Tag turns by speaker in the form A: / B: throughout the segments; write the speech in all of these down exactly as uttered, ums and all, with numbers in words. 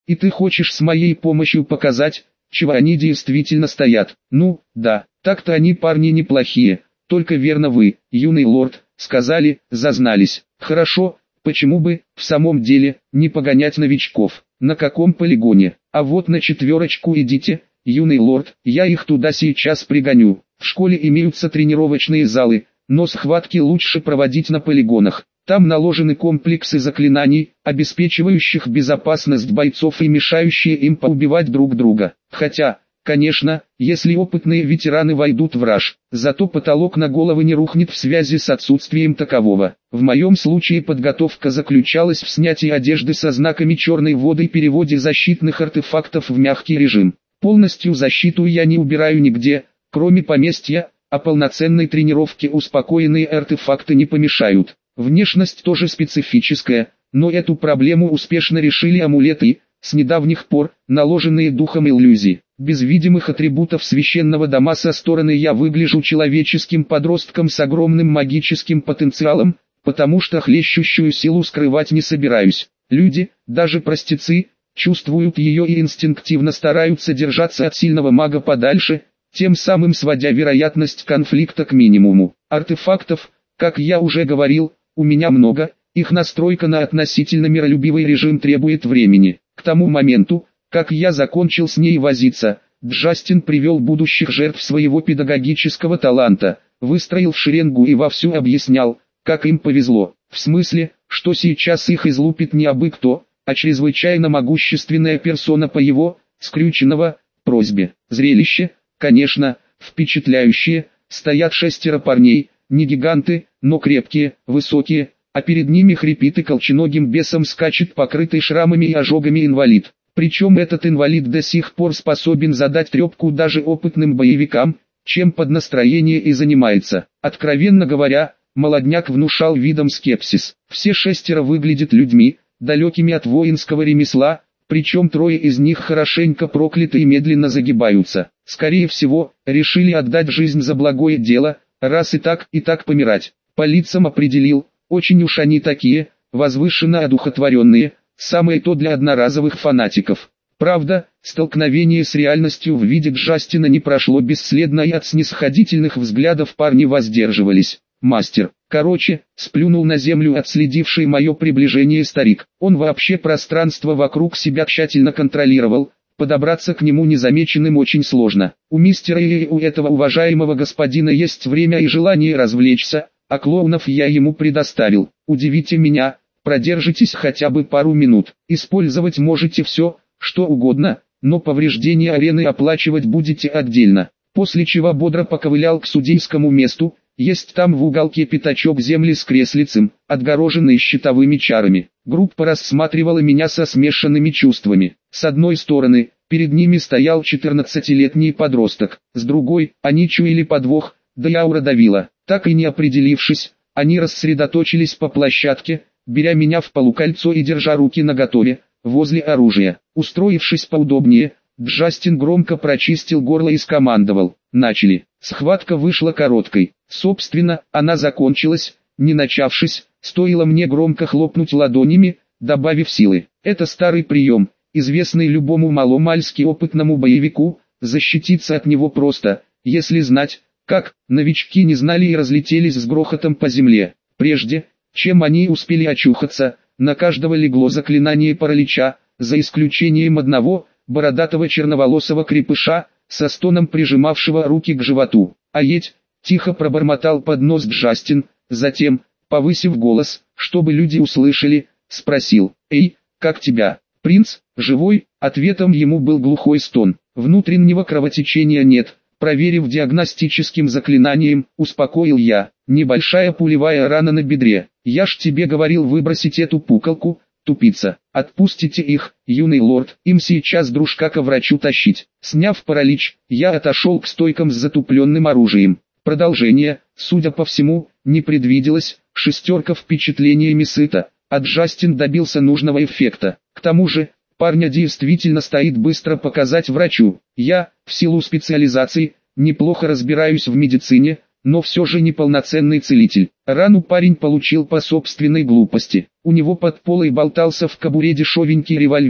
A: И ты хочешь с моей помощью показать, чего они действительно стоят? Ну, да, так-то они парни неплохие, только верно вы, юный лорд, сказали, зазнались. Хорошо, почему бы, в самом деле, не погонять новичков? На каком полигоне? А вот на четверочку идите, юный лорд, я их туда сейчас пригоню. В школе имеются тренировочные залы, но схватки лучше проводить на полигонах. Там наложены комплексы заклинаний, обеспечивающих безопасность бойцов и мешающие им поубивать друг друга. Хотя, конечно, если опытные ветераны войдут в раж, зато потолок на головы не рухнет в связи с отсутствием такового. В моем случае подготовка заключалась в снятии одежды со знаками черной воды и переводе защитных артефактов в мягкий режим. Полностью защиту я не убираю нигде, кроме поместья, а полноценной тренировке успокоенные артефакты не помешают. Внешность тоже специфическая, но эту проблему успешно решили амулеты, с недавних пор, наложенные духом иллюзий. Без видимых атрибутов священного дома со стороны я выгляжу человеческим подростком с огромным магическим потенциалом, потому что хлещущую силу скрывать не собираюсь. Люди, даже простецы, чувствуют ее и инстинктивно стараются держаться от сильного мага подальше, тем самым сводя вероятность конфликта к минимуму. Артефактов, как я уже говорил, у меня много, их настройка на относительно миролюбивый режим требует времени. К тому моменту, как я закончил с ней возиться, Джастин привел будущих жертв своего педагогического таланта, выстроил в шеренгу и вовсю объяснял, как им повезло. В смысле, что сейчас их излупит не абы кто, а чрезвычайно могущественная персона по его, скрюченного, просьбе. Зрелище, конечно, впечатляющее, стоят шестеро парней, не гиганты, но крепкие, высокие, а перед ними хрипит и колченогим бесом скачет покрытый шрамами и ожогами инвалид. Причем этот инвалид до сих пор способен задать трепку даже опытным боевикам, чем под настроение и занимается. Откровенно говоря, молодняк внушал видом скепсис. Все шестеро выглядят людьми, далекими от воинского ремесла, причем трое из них хорошенько прокляты и медленно загибаются. Скорее всего, решили отдать жизнь за благое дело, раз и так, и так помирать. По лицам определил, очень уж они такие, возвышенно одухотворенные, самое то для одноразовых фанатиков. Правда, столкновение с реальностью в виде Джастина не прошло бесследно и от снисходительных взглядов парни воздерживались. Мастер, короче, сплюнул на землю отследивший мое приближение старик. Он вообще пространство вокруг себя тщательно контролировал, подобраться к нему незамеченным очень сложно. У мистера и у этого уважаемого господина есть время и желание развлечься, а клоунов я ему предоставил. Удивите меня, продержитесь хотя бы пару минут. Использовать можете все, что угодно, но повреждения арены оплачивать будете отдельно. После чего бодро поковылял к судейскому месту. Есть там в уголке пятачок земли с креслицем, отгороженный щитовыми чарами. Группа рассматривала меня со смешанными чувствами. С одной стороны, перед ними стоял четырнадцатилетний подросток, с другой, они чуяли подвох, да и аура давила. Так и не определившись, они рассредоточились по площадке, беря меня в полукольцо и держа руки наготове, возле оружия. Устроившись поудобнее, Джастин громко прочистил горло и скомандовал: «Начали». Схватка вышла короткой. Собственно, она закончилась, не начавшись, стоило мне громко хлопнуть ладонями, добавив силы. Это старый прием, известный любому маломальски опытному боевику, защититься от него просто, если знать, как. Новички не знали и разлетелись с грохотом по земле. Прежде, чем они успели очухаться, на каждого легло заклинание паралича, за исключением одного, бородатого черноволосого крепыша, со стоном прижимавшего руки к животу. «Аеть!» — тихо пробормотал под нос Джастин, затем, повысив голос, чтобы люди услышали, спросил: «Эй, как тебя, принц, живой?» Ответом ему был глухой стон. «Внутреннего кровотечения нет», — проверив диагностическим заклинанием, успокоил я. «Небольшая пулевая рана на бедре. Я ж тебе говорил выбросить эту пукалку, тупица. Отпустите их, юный лорд, им сейчас дружка ко врачу тащить». Сняв паралич, я отошел к стойкам с затупленным оружием. Продолжение, судя по всему, не предвиделось. Шестерка впечатлениями сыта, а Джастин добился нужного эффекта. К тому же, парня действительно стоит быстро показать врачу. Я, в силу специализации, неплохо разбираюсь в медицине, но все же не полноценный целитель. Рану парень получил по собственной глупости. У него под полой болтался в кобуре дешевенький револьвер,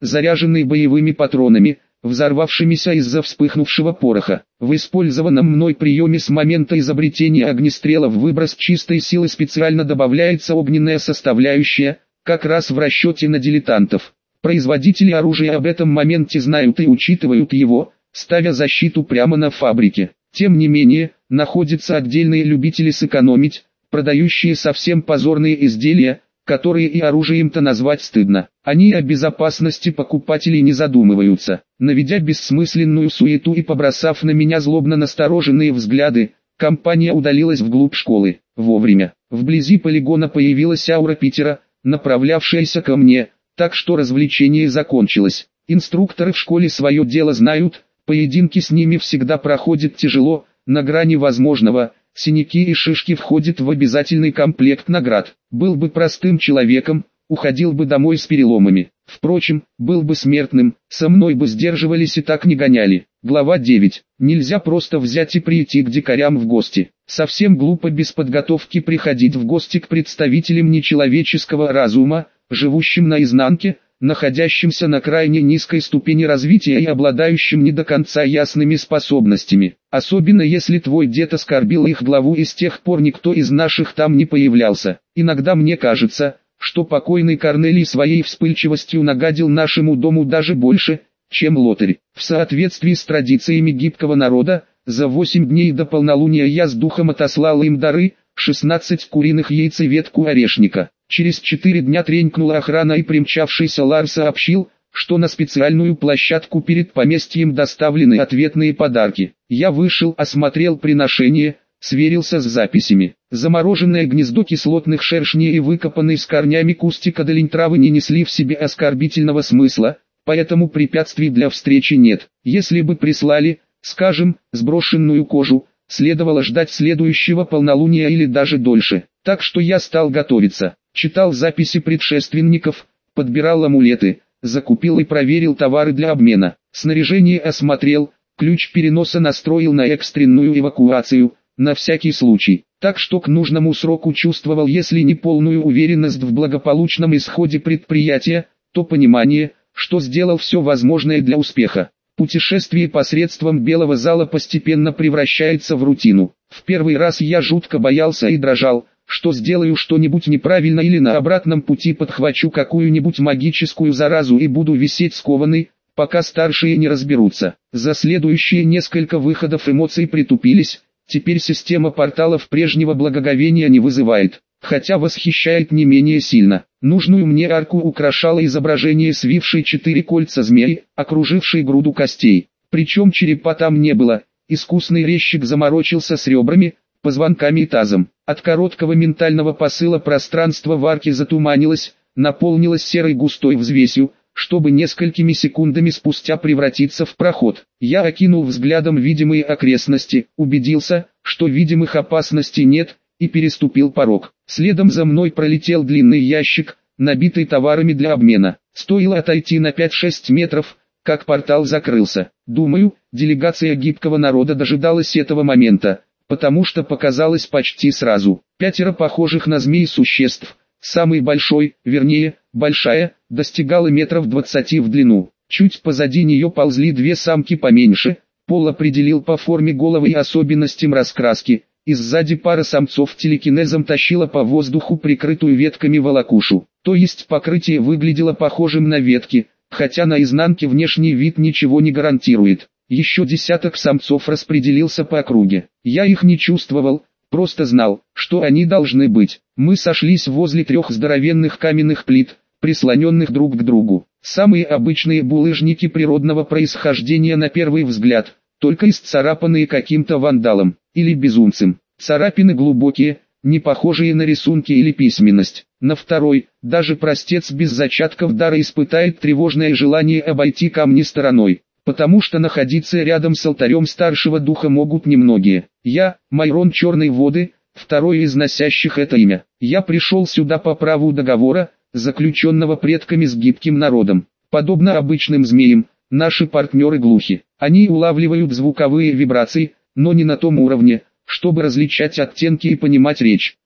A: заряженный боевыми патронами, взорвавшимися из-за вспыхнувшего пороха. В использованном мной приеме с момента изобретения огнестрела в выброс чистой силы специально добавляется огненная составляющая, как раз в расчете на дилетантов. Производители оружия об этом моменте знают и учитывают его, ставя защиту прямо на фабрике. Тем не менее, находятся отдельные любители сэкономить, продающие совсем позорные изделия, которые и оружием-то назвать стыдно. Они о безопасности покупателей не задумываются. Наведя бессмысленную суету и побросав на меня злобно настороженные взгляды, компания удалилась вглубь школы. Вовремя. Вблизи полигона появилась аура Питера, направлявшаяся ко мне, так что развлечение закончилось. Инструкторы в школе свое дело знают, поединки с ними всегда проходят тяжело, на грани возможного. Синяки и шишки входят в обязательный комплект наград. Был бы простым человеком, уходил бы домой с переломами. Впрочем, был бы смертным, со мной бы сдерживались и так не гоняли. Глава девять. Нельзя просто взять и прийти к дикарям в гости. Совсем глупо без подготовки приходить в гости к представителям нечеловеческого разума, живущим на изнанке, находящимся на крайне низкой ступени развития и обладающим не до конца ясными способностями. Особенно если твой дед оскорбил их главу и с тех пор никто из наших там не появлялся. Иногда мне кажется, что покойный Корнелий своей вспыльчивостью нагадил нашему дому даже больше, чем лотарь. В соответствии с традициями гибкого народа, за восемь дней до полнолуния я с духом отослал им дары, шестнадцать куриных яиц и ветку орешника. Через четыре дня тренькнула охрана и примчавшийся Лар сообщил, что на специальную площадку перед поместьем доставлены ответные подарки. Я вышел, осмотрел приношение, сверился с записями. Замороженное гнездо кислотных шершней и выкопанный с корнями кустик аделень травы не несли в себе оскорбительного смысла, поэтому препятствий для встречи нет. Если бы прислали, скажем, сброшенную кожу, следовало ждать следующего полнолуния или даже дольше. Так что я стал готовиться. Читал записи предшественников, подбирал амулеты, закупил и проверил товары для обмена. Снаряжение осмотрел, ключ переноса настроил на экстренную эвакуацию, на всякий случай. Так что к нужному сроку чувствовал, если не полную уверенность в благополучном исходе предприятия, то понимание, что сделал все возможное для успеха. Путешествие посредством белого зала постепенно превращается в рутину. В первый раз я жутко боялся и дрожал, что сделаю что-нибудь неправильно или на обратном пути подхвачу какую-нибудь магическую заразу и буду висеть скованный, пока старшие не разберутся. За следующие несколько выходов эмоции притупились, теперь система порталов прежнего благоговения не вызывает, хотя восхищает не менее сильно. Нужную мне арку украшало изображение свившей четыре кольца змеи, окружившей груду костей. Причем черепа там не было, искусный резчик заморочился с ребрами, позвонками и тазом. От короткого ментального посыла пространство в арке затуманилось, наполнилось серой густой взвесью, чтобы несколькими секундами спустя превратиться в проход. Я окинул взглядом видимые окрестности, убедился, что видимых опасностей нет, и переступил порог. Следом за мной пролетел длинный ящик, набитый товарами для обмена. Стоило отойти на пять-шесть метров, как портал закрылся. Думаю, делегация гибкого народа дожидалась этого момента, потому что показалось почти сразу. Пятеро похожих на змей существ, самый большой, вернее, большая, достигала метров двадцати в длину. Чуть позади нее ползли две самки поменьше, Пол определил по форме головы и особенностям раскраски, и сзади пара самцов телекинезом тащила по воздуху прикрытую ветками волокушу. То есть покрытие выглядело похожим на ветки, хотя на изнанке внешний вид ничего не гарантирует. Еще десяток самцов распределился по округе. Я их не чувствовал, просто знал, что они должны быть. Мы сошлись возле трех здоровенных каменных плит, прислоненных друг к другу. Самые обычные булыжники природного происхождения на первый взгляд, только исцарапанные каким-то вандалом или безумцем. Царапины глубокие, не похожие на рисунки или письменность. На второй, даже простец без зачатков дара испытает тревожное желание обойти камни стороной, потому что находиться рядом с алтарем старшего духа могут немногие. Я, Майрон Черной Воды, второй из носящих это имя. Я пришел сюда по праву договора, заключенного предками с гибким народом. Подобно обычным змеям, наши партнеры глухи. Они улавливают звуковые вибрации, но не на том уровне, чтобы различать оттенки и понимать речь.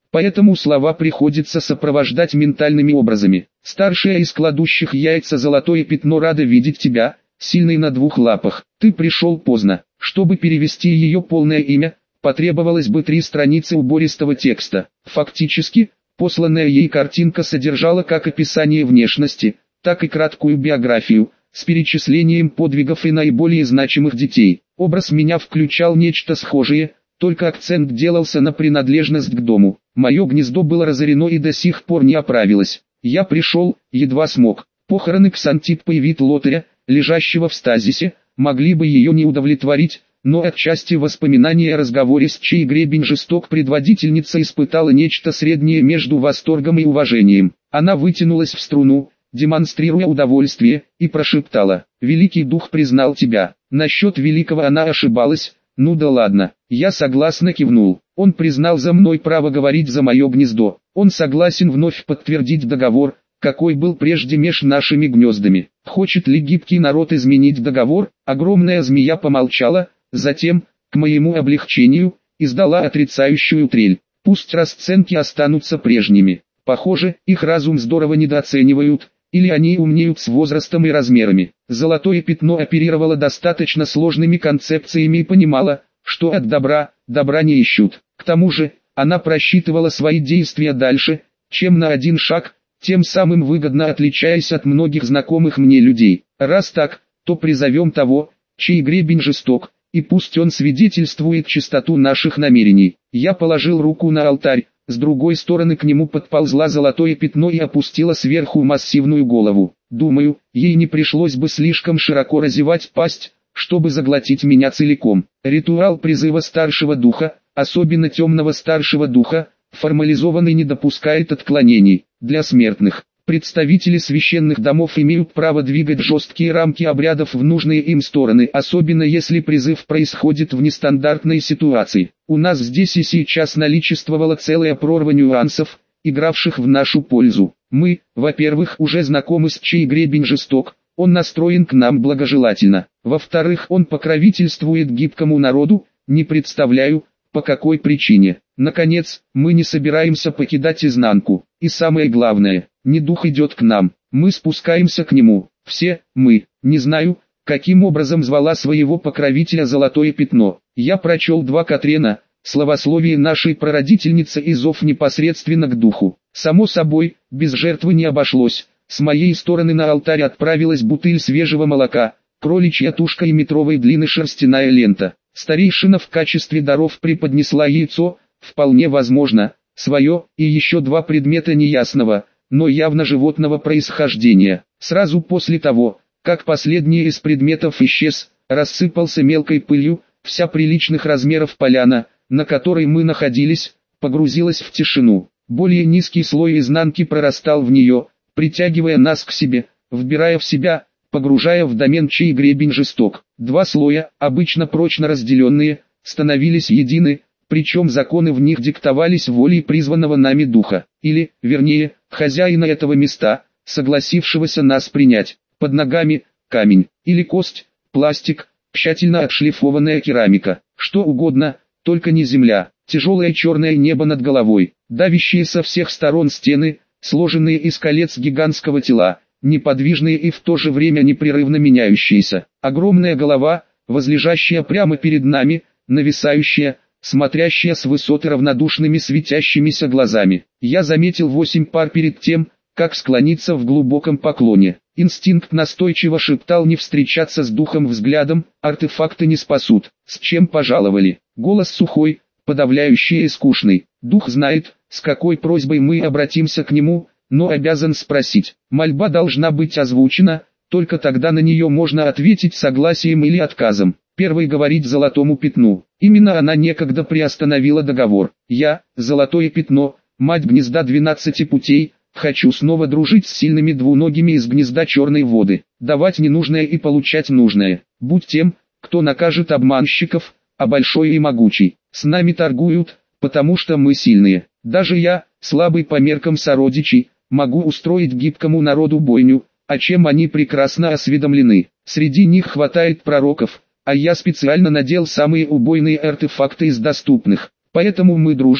A: Поэтому слова приходится сопровождать ментальными образами. Старшая из кладущих яйца Золотое Пятно рада видеть тебя, сильный на двух лапах. Ты пришел поздно. Чтобы перевести ее полное имя, потребовалось бы три страницы убористого текста. Фактически, посланная ей картинка содержала как описание внешности, так и краткую биографию, с перечислением подвигов и наиболее значимых детей. Образ меня включал нечто схожее, только акцент делался на принадлежность к дому. Мое гнездо было разорено и до сих пор не оправилось. Я пришел, едва смог. Похороны Ксантиппа и вид лотаря, лежащего в стазисе, могли бы ее не удовлетворить, но отчасти воспоминания о разговоре с чьей гребень жесток предводительница испытала нечто среднее между восторгом и уважением. Она вытянулась в струну, демонстрируя удовольствие, и прошептала: «Великий дух признал тебя». Насчет великого она ошибалась. Ну да ладно, я согласно кивнул. Он признал за мной право говорить за мое гнездо. Он согласен вновь подтвердить договор, какой был прежде меж нашими гнездами. Хочет ли гибкий народ изменить договор? Огромная змея помолчала, затем, к моему облегчению, издала отрицающую трель. Пусть расценки останутся прежними. Похоже, их разум здорово недооценивают, или они умнеют с возрастом и размерами. Золотое Пятно оперировало достаточно сложными концепциями и понимала, что от добра, добра не ищут. К тому же, она просчитывала свои действия дальше, чем на один шаг, тем самым выгодно отличаясь от многих знакомых мне людей. Раз так, то призовем того, чей гребень жесток, и пусть он свидетельствует чистоту наших намерений. Я положил руку на алтарь, с другой стороны к нему подползла Золотое Пятно и опустила сверху массивную голову. Думаю, ей не пришлось бы слишком широко разевать пасть, чтобы заглотить меня целиком. Ритуал призыва старшего духа, особенно темного старшего духа, формализованный, не допускает отклонений. Для смертных, представители священных домов имеют право двигать жесткие рамки обрядов в нужные им стороны, особенно если призыв происходит в нестандартной ситуации. У нас здесь и сейчас наличествовала целая прорва нюансов, игравших в нашу пользу. Мы, во-первых, уже знакомы с чей гребень жесток, он настроен к нам благожелательно. Во-вторых, он покровительствует гибкому народу, не представляю, по какой причине. Наконец, мы не собираемся покидать изнанку. И самое главное, не дух идет к нам, мы спускаемся к нему. Все, мы. Не знаю, каким образом звала своего покровителя Золотое Пятно. Я прочел два Катрена, словословие нашей прародительницы и зов непосредственно к духу. Само собой, без жертвы не обошлось. С моей стороны на алтарь отправилась бутыль свежего молока, кроличья тушка и метровой длины шерстяная лента. Старейшина в качестве даров преподнесла яйцо, вполне возможно, свое, и еще два предмета неясного, но явно животного происхождения. Сразу после того, как последний из предметов исчез, рассыпался мелкой пылью, вся приличных размеров поляна, на которой мы находились, погрузилась в тишину. Более низкий слой изнанки прорастал в нее, притягивая нас к себе, вбирая в себя, погружая в домен чей гребень жесток. Два слоя, обычно прочно разделенные, становились едины, причем законы в них диктовались волей призванного нами духа, или, вернее, хозяина этого места, согласившегося нас принять. Под ногами – камень, или кость, пластик, тщательно отшлифованная керамика, что угодно, только не земля, тяжелое черное небо над головой, давящие со всех сторон стены, сложенные из колец гигантского тела, неподвижные и в то же время непрерывно меняющиеся. Огромная голова, возлежащая прямо перед нами, нависающая, смотрящая с высоты равнодушными светящимися глазами. Я заметил восемь пар перед тем, как склониться в глубоком поклоне. Инстинкт настойчиво шептал не встречаться с духом взглядом, артефакты не спасут. С чем пожаловали? Голос сухой, подавляющий и скучный. Дух знает, с какой просьбой мы обратимся к нему, но обязан спросить. Мольба должна быть озвучена, только тогда на нее можно ответить согласием или отказом. Первый говорит Золотому Пятну. Именно она некогда приостановила договор. Я, Золотое Пятно, мать гнезда двенадцати путей, хочу снова дружить с сильными двуногими из гнезда Черной Воды, давать ненужное и получать нужное. Будь тем, кто накажет обманщиков, а большой и могучий. С нами торгуют, потому что мы сильные. Даже я, слабый по меркам сородичей, могу устроить гибкому народу бойню, о чем они прекрасно осведомлены. Среди них хватает пророков, а я специально надел самые убойные артефакты из доступных. Поэтому мы дружим,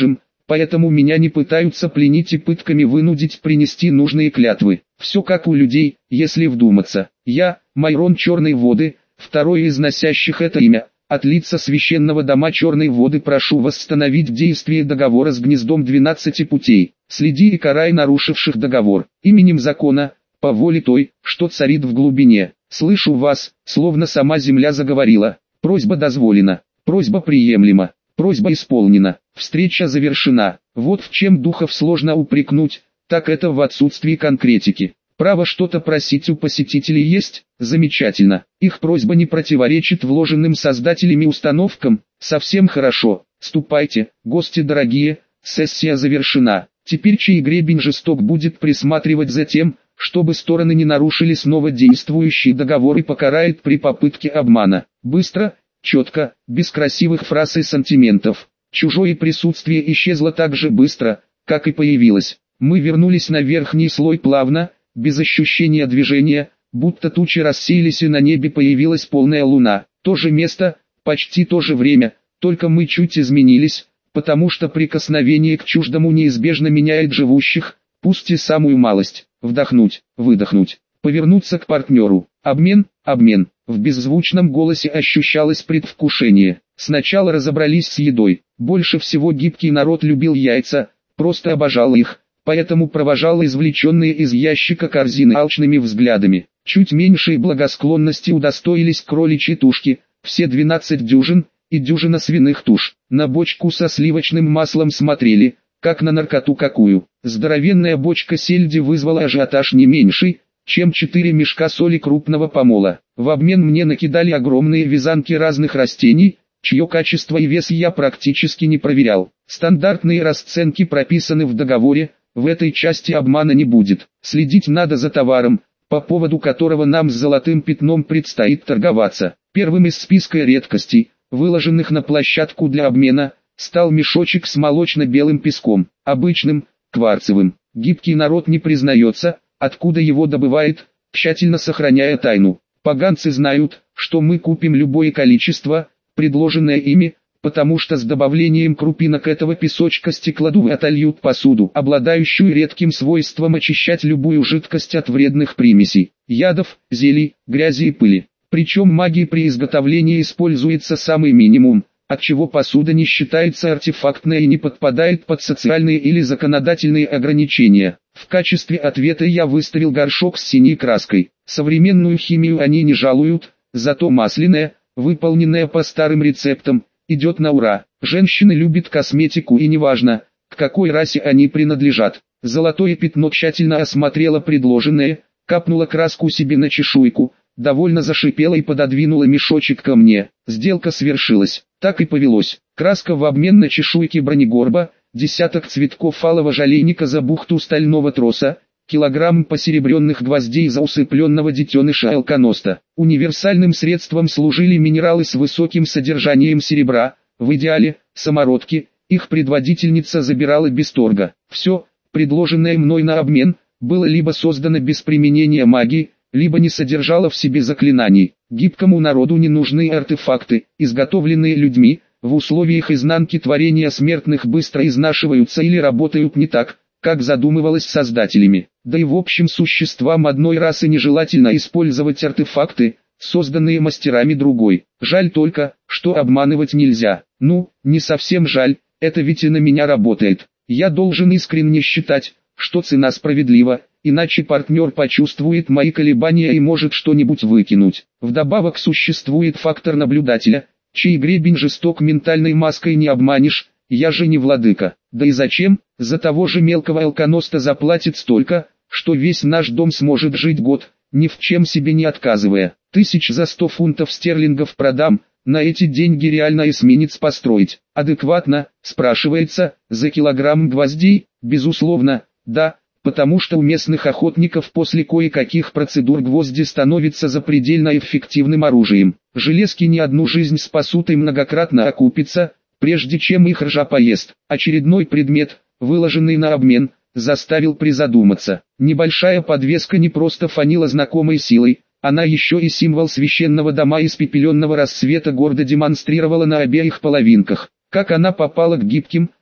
A: поэтому меня не пытаются пленить и пытками вынудить принести нужные клятвы. Все как у людей, если вдуматься. Я, Майрон Черной Воды, второй из носящих это имя, от лица священного дома Черной Воды прошу восстановить действие договора с гнездом двенадцати путей. Следи и карай нарушивших договор, именем закона, по воле той, что царит в глубине. Слышу вас, словно сама земля заговорила. Просьба дозволена, просьба приемлема, просьба исполнена, встреча завершена. Вот в чем духов сложно упрекнуть, так это в отсутствии конкретики. Право что-то просить у посетителей есть? Замечательно. Их просьба не противоречит вложенным создателями установкам? Совсем хорошо. Ступайте, гости дорогие, сессия завершена. Теперь чей гребень жесток будет присматривать за тем, чтобы стороны не нарушили снова действующий договор и покарает при попытке обмана. Быстро, четко, без красивых фраз и сантиментов. Чужое присутствие исчезло так же быстро, как и появилось. Мы вернулись на верхний слой плавно, без ощущения движения, будто тучи рассеялись и на небе появилась полная луна. То же место, почти то же время, только мы чуть изменились, потому что прикосновение к чуждому неизбежно меняет живущих, пусть и самую малость. Вдохнуть, выдохнуть, повернуться к партнеру. Обмен, обмен. В беззвучном голосе ощущалось предвкушение. Сначала разобрались с едой. Больше всего гибкий народ любил яйца, просто обожал их, поэтому провожал извлеченные из ящика корзины алчными взглядами. Чуть меньшей благосклонности удостоились кроличьи тушки, все двенадцать дюжин, и дюжина свиных туш. На бочку со сливочным маслом смотрели, как на наркоту какую. Здоровенная бочка сельди вызвала ажиотаж не меньший, чем четыре мешка соли крупного помола. В обмен мне накидали огромные вязанки разных растений, чье качество и вес я практически не проверял. Стандартные расценки прописаны в договоре, в этой части обмана не будет. Следить надо за товаром, по поводу которого нам с золотым пятном предстоит торговаться. Первым из списка редкостей, выложенных на площадку для обмена, стал мешочек с молочно-белым песком, обычным, кварцевым. Гибкий народ не признается, откуда его добывает, тщательно сохраняя тайну. Поганцы знают, что мы купим любое количество, предложенное ими, потому что с добавлением крупинок этого песочка стеклодувы отольют посуду, обладающую редким свойством очищать любую жидкость от вредных примесей, ядов, зелий, грязи и пыли. Причем магии при изготовлении используется самый минимум, отчего посуда не считается артефактной и не подпадает под социальные или законодательные ограничения. В качестве ответа я выставил горшок с синей краской. Современную химию они не жалуют, зато масляная, выполненная по старым рецептам, идет на ура. Женщины любят косметику и неважно, к какой расе они принадлежат. Золотое пятно тщательно осмотрело предложенное, капнуло краску себе на чешуйку, довольно зашипела и пододвинула мешочек ко мне. Сделка свершилась. Так и повелось. Краска в обмен на чешуйки бронегорба, десяток цветков алого жалейника за бухту стального троса, килограмм посеребренных гвоздей за усыпленного детеныша алконоста. Универсальным средством служили минералы с высоким содержанием серебра, в идеале, самородки, их предводительница забирала без торга. Все, предложенное мной на обмен, было либо создано без применения магии, либо не содержало в себе заклинаний. Гибкому народу не нужны артефакты, изготовленные людьми, в условиях изнанки творения смертных быстро изнашиваются или работают не так, как задумывалось создателями. Да и в общем существам одной расы нежелательно использовать артефакты, созданные мастерами другой. Жаль только, что обманывать нельзя. Ну, не совсем жаль, это ведь и на меня работает. Я должен искренне считать, что цена справедлива, иначе партнер почувствует мои колебания и может что-нибудь выкинуть. Вдобавок существует фактор наблюдателя, чей гребень жесток ментальной маской не обманешь, я же не владыка. Да и зачем, за того же мелкого алконоста заплатит столько, что весь наш дом сможет жить год, ни в чем себе не отказывая. Тысяч за сто фунтов стерлингов продам, на эти деньги реально эсминец построить. Адекватно, спрашивается, за килограмм гвоздей, безусловно, да, потому что у местных охотников после кое-каких процедур гвозди становятся запредельно эффективным оружием. Железки не одну жизнь спасут и многократно окупятся, прежде чем их ржа поест. Очередной предмет, выложенный на обмен, заставил призадуматься. Небольшая подвеска не просто фанила знакомой силой, она еще и символ священного дома испепеленного рассвета гордо демонстрировала на обеих половинках. Как она попала к гибким,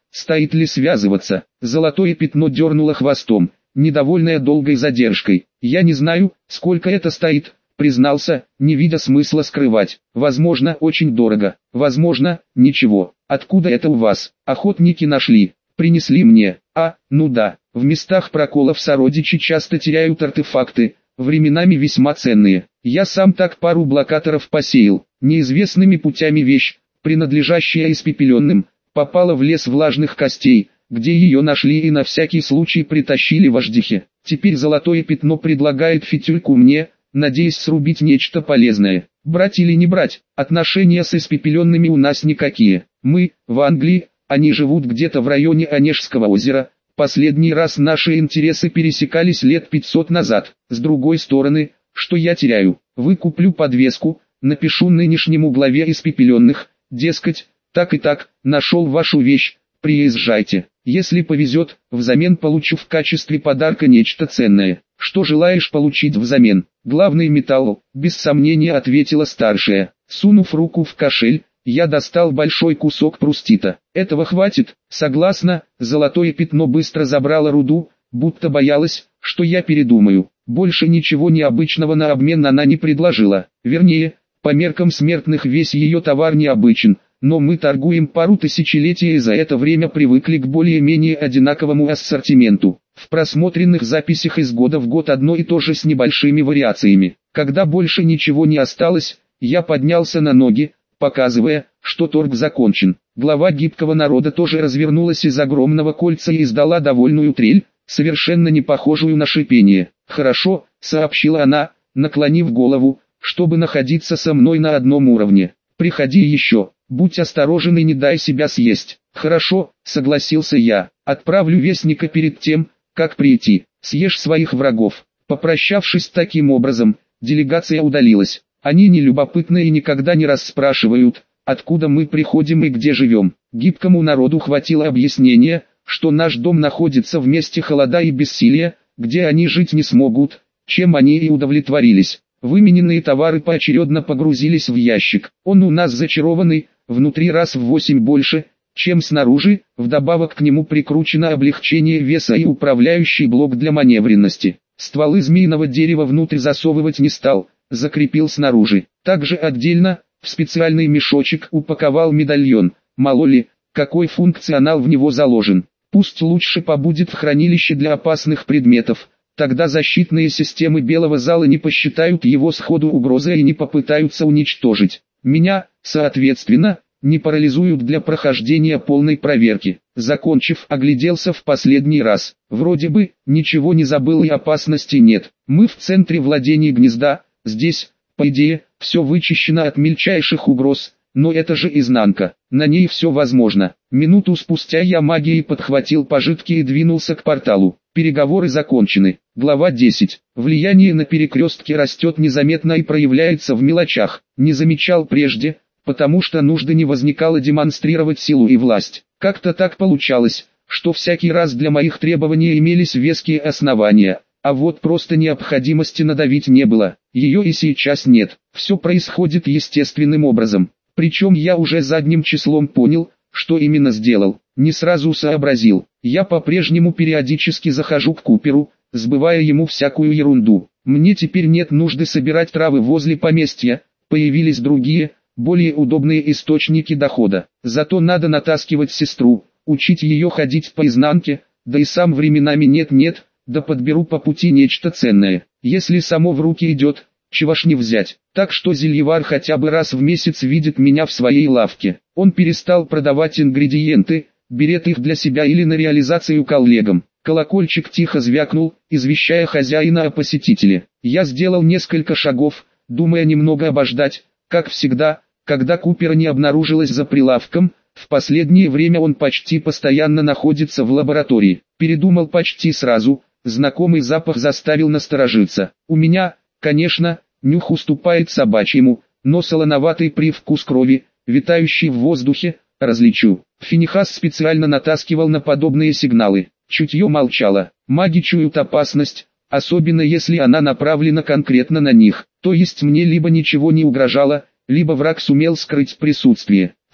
A: стоит ли связываться. Золотое пятно дернуло хвостом, недовольное долгой задержкой. Я не знаю, сколько это стоит, признался, не видя смысла скрывать. Возможно, очень дорого, возможно, ничего. Откуда это у вас? Охотники нашли, принесли мне. А, ну да, в местах проколов сородичи часто теряют артефакты, временами весьма ценные. Я сам так пару блокаторов посеял. Неизвестными путями вещь, принадлежащая испепеленным, попала в лес влажных костей, где ее нашли и на всякий случай притащили вождихи. Теперь золотое пятно предлагает фитюльку мне, надеясь срубить нечто полезное. Брать или не брать, отношения с испепеленными у нас никакие. Мы, в Англии, они живут где-то в районе Онежского озера. Последний раз наши интересы пересекались лет пятьсот назад. С другой стороны, что я теряю? Выкуплю подвеску, напишу нынешнему главе испепеленных, дескать, так и так, нашел вашу вещь, приезжайте. Если повезет, взамен получу в качестве подарка нечто ценное. Что желаешь получить взамен? Главный металл, без сомнения ответила старшая. Сунув руку в кошель, я достал большой кусок прустита. Этого хватит, согласно, золотое пятно быстро забрало руду, будто боялась, что я передумаю. Больше ничего необычного на обмен она не предложила. Вернее, по меркам смертных весь ее товар необычен, но мы торгуем пару тысячелетий и за это время привыкли к более-менее одинаковому ассортименту. В просмотренных записях из года в год одно и то же с небольшими вариациями. Когда больше ничего не осталось, я поднялся на ноги, показывая, что торг закончен. Глава гибкого народа тоже развернулась из огромного кольца и издала довольную трель, совершенно не похожую на шипение. «Хорошо», — сообщила она, наклонив голову, чтобы находиться со мной на одном уровне. «Приходи еще, будь осторожен и не дай себя съесть». «Хорошо», — согласился я, — «отправлю вестника перед тем, как прийти. Съешь своих врагов». Попрощавшись таким образом, делегация удалилась. Они не любопытны и никогда не расспрашивают, откуда мы приходим и где живем. Гибкому народу хватило объяснения, что наш дом находится в месте холода и бессилия, где они жить не смогут, чем они и удовлетворились. Вымененные товары поочередно погрузились в ящик. Он у нас зачарованный, внутри раз в восемь больше, чем снаружи, вдобавок к нему прикручено облегчение веса и управляющий блок для маневренности. Стволы змеиного дерева внутрь засовывать не стал, закрепил снаружи. Также отдельно, в специальный мешочек упаковал медальон, мало ли, какой функционал в него заложен. Пусть лучше побудет в хранилище для опасных предметов, тогда защитные системы Белого зала не посчитают его сходу угрозой и не попытаются уничтожить. Меня, соответственно, не парализуют для прохождения полной проверки. Закончив, огляделся в последний раз. Вроде бы, ничего не забыл и опасности нет. Мы в центре владений гнезда, здесь, по идее, все вычищено от мельчайших угроз, но это же изнанка, на ней все возможно. Минуту спустя я магией подхватил пожитки и двинулся к порталу. Переговоры закончены. Глава десять. Влияние на перекрестке растет незаметно и проявляется в мелочах. Не замечал прежде, потому что нужды не возникало демонстрировать силу и власть. Как-то так получалось, что всякий раз для моих требований имелись веские основания, а вот просто необходимости надавить не было. Ее и сейчас нет. Все происходит естественным образом. Причем я уже задним числом понял, что именно сделал. Не сразу сообразил. Я по-прежнему периодически захожу к Куперу, сбывая ему всякую ерунду. Мне теперь нет нужды собирать травы возле поместья, появились другие, более удобные источники дохода. Зато надо натаскивать сестру, учить ее ходить по изнанке, да и сам временами нет-нет, да подберу по пути нечто ценное. Если само в руки идет, чего ж не взять. Так что зельевар хотя бы раз в месяц видит меня в своей лавке. Он перестал продавать ингредиенты, берет их для себя или на реализацию коллегам. Колокольчик тихо звякнул, извещая хозяина о посетителе. Я сделал несколько шагов, думая немного обождать, как всегда, когда Купера не обнаружилось за прилавком. В последнее время он почти постоянно находится в лаборатории. Передумал почти сразу, знакомый запах заставил насторожиться. У меня, конечно, нюх уступает собачьему, но солоноватый привкус крови, витающий в воздухе, различу. Финихас специально натаскивал на подобные сигналы. Чутье молчало. Маги чуют опасность, особенно если она направлена конкретно на них. То есть мне либо ничего не угрожало, либо враг сумел скрыть присутствие.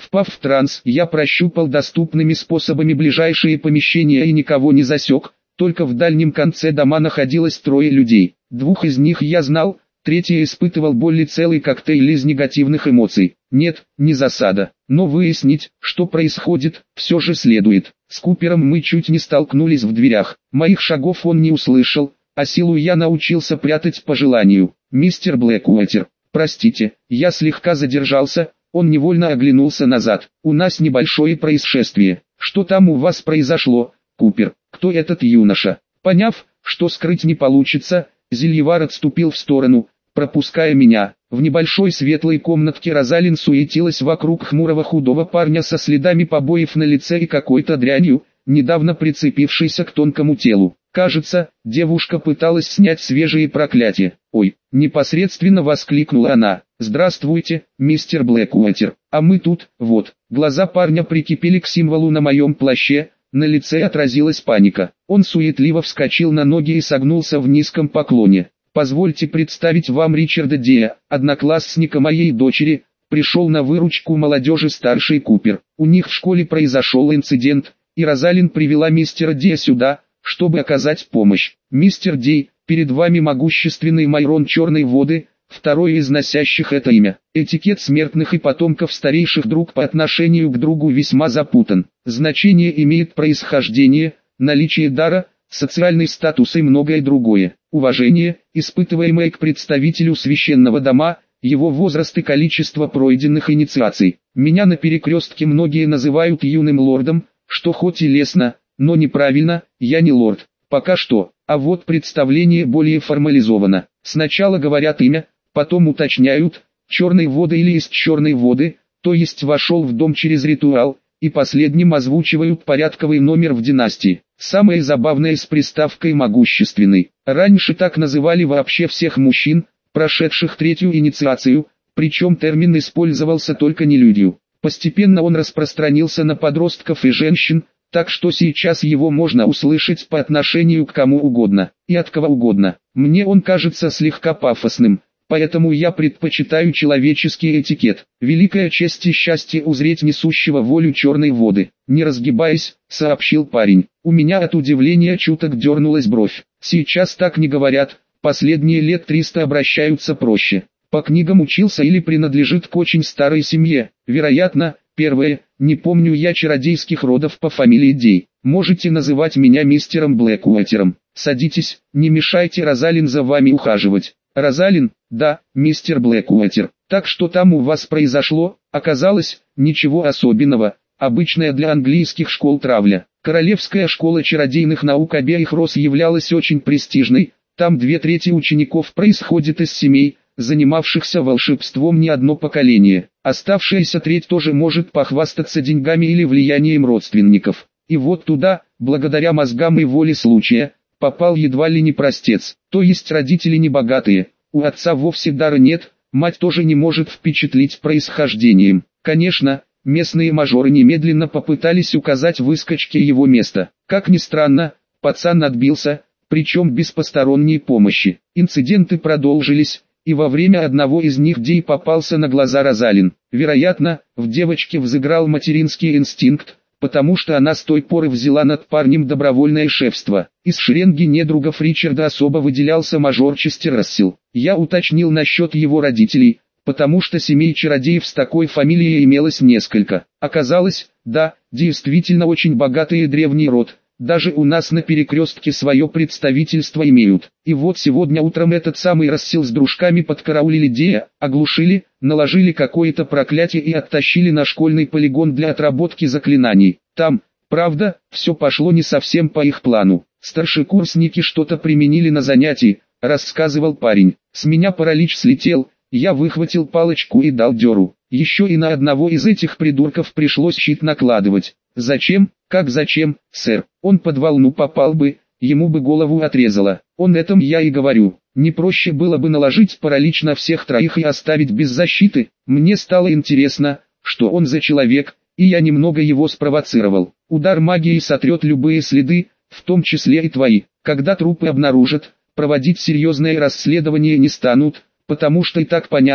A: Впав в транс, я прощупал доступными способами ближайшие помещения и никого не засек, только в дальнем конце дома находилось трое людей. Двух из них я знал, третий испытывал боль и целый коктейль из негативных эмоций. Нет, не засада, но выяснить, что происходит, все же следует. С Купером мы чуть не столкнулись в дверях. Моих шагов он не услышал, а силу я научился прятать по желанию. «Мистер Блэкуотер, простите, я слегка задержался». Он невольно оглянулся назад. «У нас небольшое происшествие. Что там у вас произошло, Купер? Кто этот юноша?» Поняв, что скрыть не получится, Зельевар отступил в сторону, пропуская меня. В небольшой светлой комнатке Розалин суетилась вокруг хмурого худого парня со следами побоев на лице и какой-то дрянью, недавно прицепившейся к тонкому телу. Кажется, девушка пыталась снять свежие проклятия. «Ой!» — непосредственно воскликнула она. «Здравствуйте, мистер Блэкуотер, а мы тут, вот». Глаза парня прикипели к символу на моем плаще, на лице отразилась паника. Он суетливо вскочил на ноги и согнулся в низком поклоне. «Позвольте представить вам Ричарда Дея, одноклассника моей дочери, пришел на выручку молодежи старший Купер. У них в школе произошел инцидент, и Розалин привела мистера Дея сюда, чтобы оказать помощь. Мистер Дей, перед вами могущественный Майрон Черной Воды, второй из носящих это имя. Этикет смертных и потомков старейших друг по отношению к другу весьма запутан. Значение имеет происхождение, наличие дара, социальный статус и многое другое. Уважение, испытываемое к представителю священного дома, его возраст и количество пройденных инициаций. Меня на перекрестке многие называют юным лордом, что хоть и лестно, но неправильно, я не лорд, пока что, а вот представление более формализовано. Сначала говорят имя, потом уточняют, черной воды или из черной воды, то есть вошел в дом через ритуал, и последним озвучивают порядковый номер в династии. Самое забавное с приставкой «могущественный». Раньше так называли вообще всех мужчин, прошедших третью инициацию, причем термин использовался только нелюдью. Постепенно он распространился на подростков и женщин, так что сейчас его можно услышать по отношению к кому угодно, и от кого угодно. Мне он кажется слегка пафосным, поэтому я предпочитаю человеческий этикет. Великая честь и счастье узреть несущего волю черной воды. Не разгибаясь, сообщил парень. У меня от удивления чуток дернулась бровь. Сейчас так не говорят, последние лет триста обращаются проще. По книгам учился или принадлежит к очень старой семье, вероятно. Первое, не помню я чародейских родов по фамилии Дей. Можете называть меня мистером Блэкуотером. Садитесь, не мешайте Розалин за вами ухаживать. Розалин, да, мистер Блэкуотер. Так что там у вас произошло? Оказалось, ничего особенного, обычная для английских школ травля. Королевская школа чародейных наук обеих рос являлась очень престижной, там две трети учеников происходят из семей, занимавшихся волшебством не одно поколение. Оставшаяся треть тоже может похвастаться деньгами или влиянием родственников. И вот туда, благодаря мозгам и воле случая, попал едва ли не простец. То есть родители не богатые, у отца вовсе дара нет, мать тоже не может впечатлить происхождением. Конечно, местные мажоры немедленно попытались указать выскочке его место. Как ни странно, пацан отбился, причем без посторонней помощи. Инциденты продолжились, и во время одного из них Дей попался на глаза Розалин. Вероятно, в девочке взыграл материнский инстинкт, потому что она с той поры взяла над парнем добровольное шефство. Из шеренги недругов Ричарда особо выделялся мажор Честер Рассел. Я уточнил насчет его родителей, потому что семей чародеев с такой фамилией имелось несколько. Оказалось, да, действительно очень богатый и древний род. Даже у нас на перекрестке свое представительство имеют. И вот сегодня утром этот самый Рассел с дружками подкараулили Дея, оглушили, наложили какое-то проклятие и оттащили на школьный полигон для отработки заклинаний. Там, правда, все пошло не совсем по их плану. Старшекурсники что-то применили на занятии, рассказывал парень. С меня паралич слетел, я выхватил палочку и дал дёру. Еще и на одного из этих придурков пришлось щит накладывать. Зачем? Как зачем, сэр? Он под волну попал бы, ему бы голову отрезало. Он этом я и говорю. Не проще было бы наложить паралич на всех троих и оставить без защиты? Мне стало интересно, что он за человек, и я немного его спровоцировал. Удар магии сотрет любые следы, в том числе и твои. Когда трупы обнаружат, проводить серьезное расследование не станут, потому что и так понятно,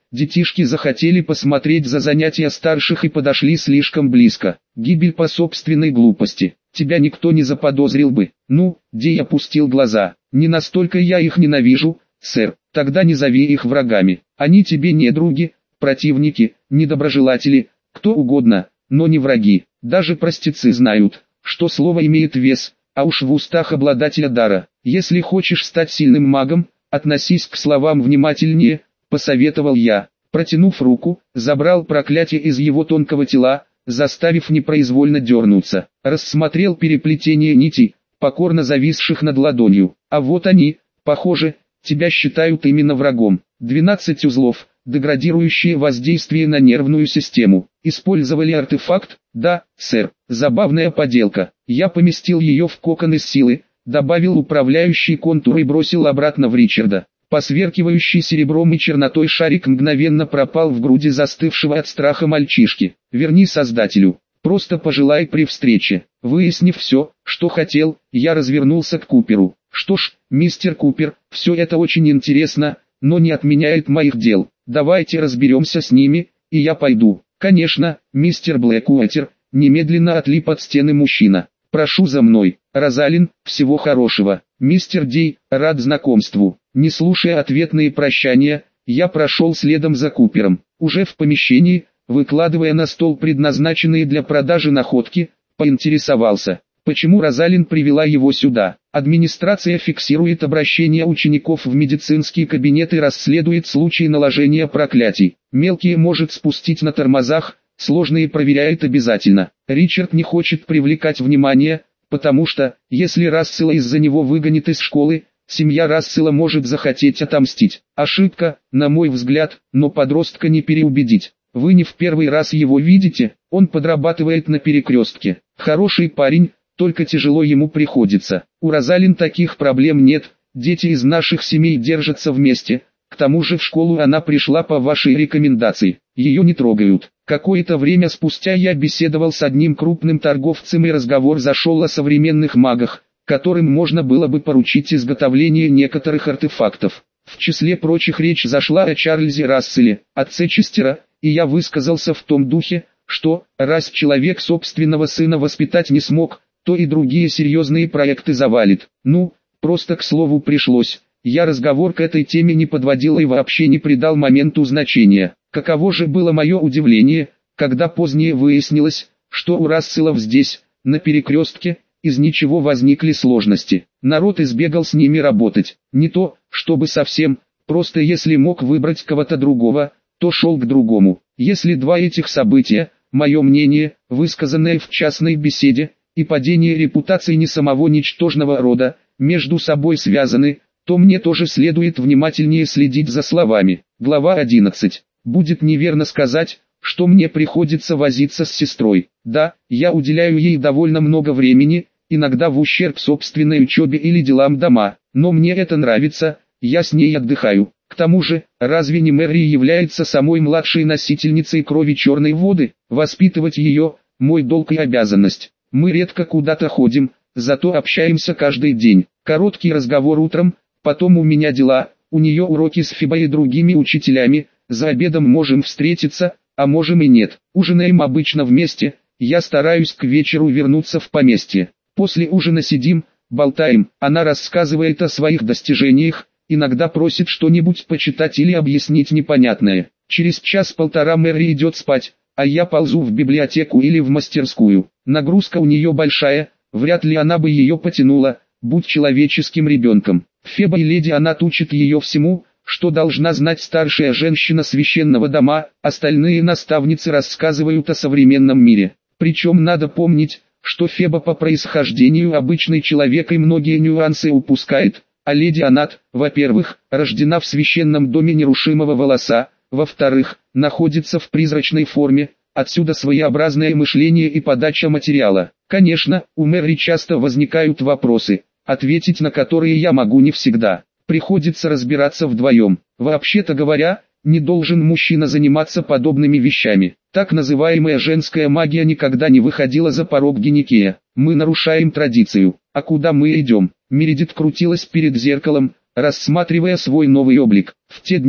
A: детишки захотели посмотреть за занятия старших и подошли слишком близко. Гибель по собственной глупости. Тебя никто не заподозрил бы. Ну, Дей опустил глаза. Не настолько я их ненавижу, сэр. Тогда не зови их врагами. Они тебе не други, противники, недоброжелатели, кто угодно, но не враги. Даже простецы знают, что слово имеет вес, а уж в устах обладателя дара. Если хочешь стать сильным магом, относись к словам внимательнее, посоветовал я. Протянув руку, забрал проклятие из его тонкого тела, заставив непроизвольно дернуться. Рассмотрел переплетение нитей, покорно зависших над ладонью. А вот они, похоже, тебя считают именно врагом. двенадцать узлов, деградирующие воздействие на нервную систему. Использовали артефакт? Да, сэр. Забавная поделка. Я поместил ее в кокон из силы, добавил управляющий контур и бросил обратно в Ричарда. Посверкивающий серебром и чернотой шарик мгновенно пропал в груди застывшего от страха мальчишки. Верни создателю. Просто пожелай при встрече. Выяснив все, что хотел, я развернулся к Куперу. Что ж, мистер Купер, все это очень интересно, но не отменяет моих дел. Давайте разберемся с ними, и я пойду. Конечно, мистер Блэкуотер, немедленно отлип от стены мужчина. Прошу за мной. Розалин, всего хорошего. Мистер Дей, рад знакомству. Не слушая ответные прощания, я прошел следом за Купером. Уже в помещении, выкладывая на стол предназначенные для продажи находки, поинтересовался, почему Розалин привела его сюда. Администрация фиксирует обращение учеников в медицинские кабинеты и расследует случаи наложения проклятий. Мелкие может спустить на тормозах, сложные проверяет обязательно. Ричард не хочет привлекать внимание, потому что, если Рассела из-за него выгонят из школы, семья Рассела может захотеть отомстить. Ошибка, на мой взгляд, но подростка не переубедить. Вы не в первый раз его видите, он подрабатывает на перекрестке. Хороший парень, только тяжело ему приходится. У Розалин таких проблем нет, дети из наших семей держатся вместе. К тому же в школу она пришла по вашей рекомендации, ее не трогают. Какое-то время спустя я беседовал с одним крупным торговцем и разговор зашел о современных магах, которым можно было бы поручить изготовление некоторых артефактов. В числе прочих речь зашла о Чарльзе Расселе, отце Честера, и я высказался в том духе, что, раз человек собственного сына воспитать не смог, то и другие серьезные проекты завалит. Ну, просто к слову пришлось. Я разговор к этой теме не подводил и вообще не придал моменту значения. Каково же было мое удивление, когда позднее выяснилось, что у Расселов здесь, на перекрестке, из ничего возникли сложности. Народ избегал с ними работать. Не то, чтобы совсем, просто если мог выбрать кого-то другого, то шел к другому. Если два этих события, мое мнение, высказанное в частной беседе, и падение репутации не самого ничтожного рода, между собой связаны, то мне тоже следует внимательнее следить за словами. Глава одиннадцать. Будет неверно сказать, что мне приходится возиться с сестрой. Да, я уделяю ей довольно много времени, иногда в ущерб собственной учебе или делам дома, но мне это нравится, я с ней отдыхаю. К тому же, разве не Мэри является самой младшей носительницей крови черной воды? Воспитывать ее – мой долг и обязанность. Мы редко куда-то ходим, зато общаемся каждый день. Короткий разговор утром, потом у меня дела, у нее уроки с Фибой и другими учителями, за обедом можем встретиться, а можем и нет. Ужинаем обычно вместе, я стараюсь к вечеру вернуться в поместье. После ужина сидим, болтаем, она рассказывает о своих достижениях, иногда просит что-нибудь почитать или объяснить непонятное. Через час-полтора Мэри идет спать, а я ползу в библиотеку или в мастерскую. Нагрузка у нее большая, вряд ли она бы ее потянула, будь человеческим ребенком. Феба и леди Анат учат ее всему, что должна знать старшая женщина священного дома, остальные наставницы рассказывают о современном мире. Причем надо помнить, что Феба по происхождению обычный человек и многие нюансы упускает, а леди Анат, во-первых, рождена в священном доме нерушимого волоса, во-вторых, находится в призрачной форме, отсюда своеобразное мышление и подача материала. Конечно, у Мэри часто возникают вопросы, ответить на которые я могу не всегда. Приходится разбираться вдвоем. Вообще-то говоря, не должен мужчина заниматься подобными вещами. Так называемая женская магия никогда не выходила за порог Гинекея. Мы нарушаем традицию. А куда мы идем? Мередит крутилась перед зеркалом, рассматривая свой новый облик. В те дни,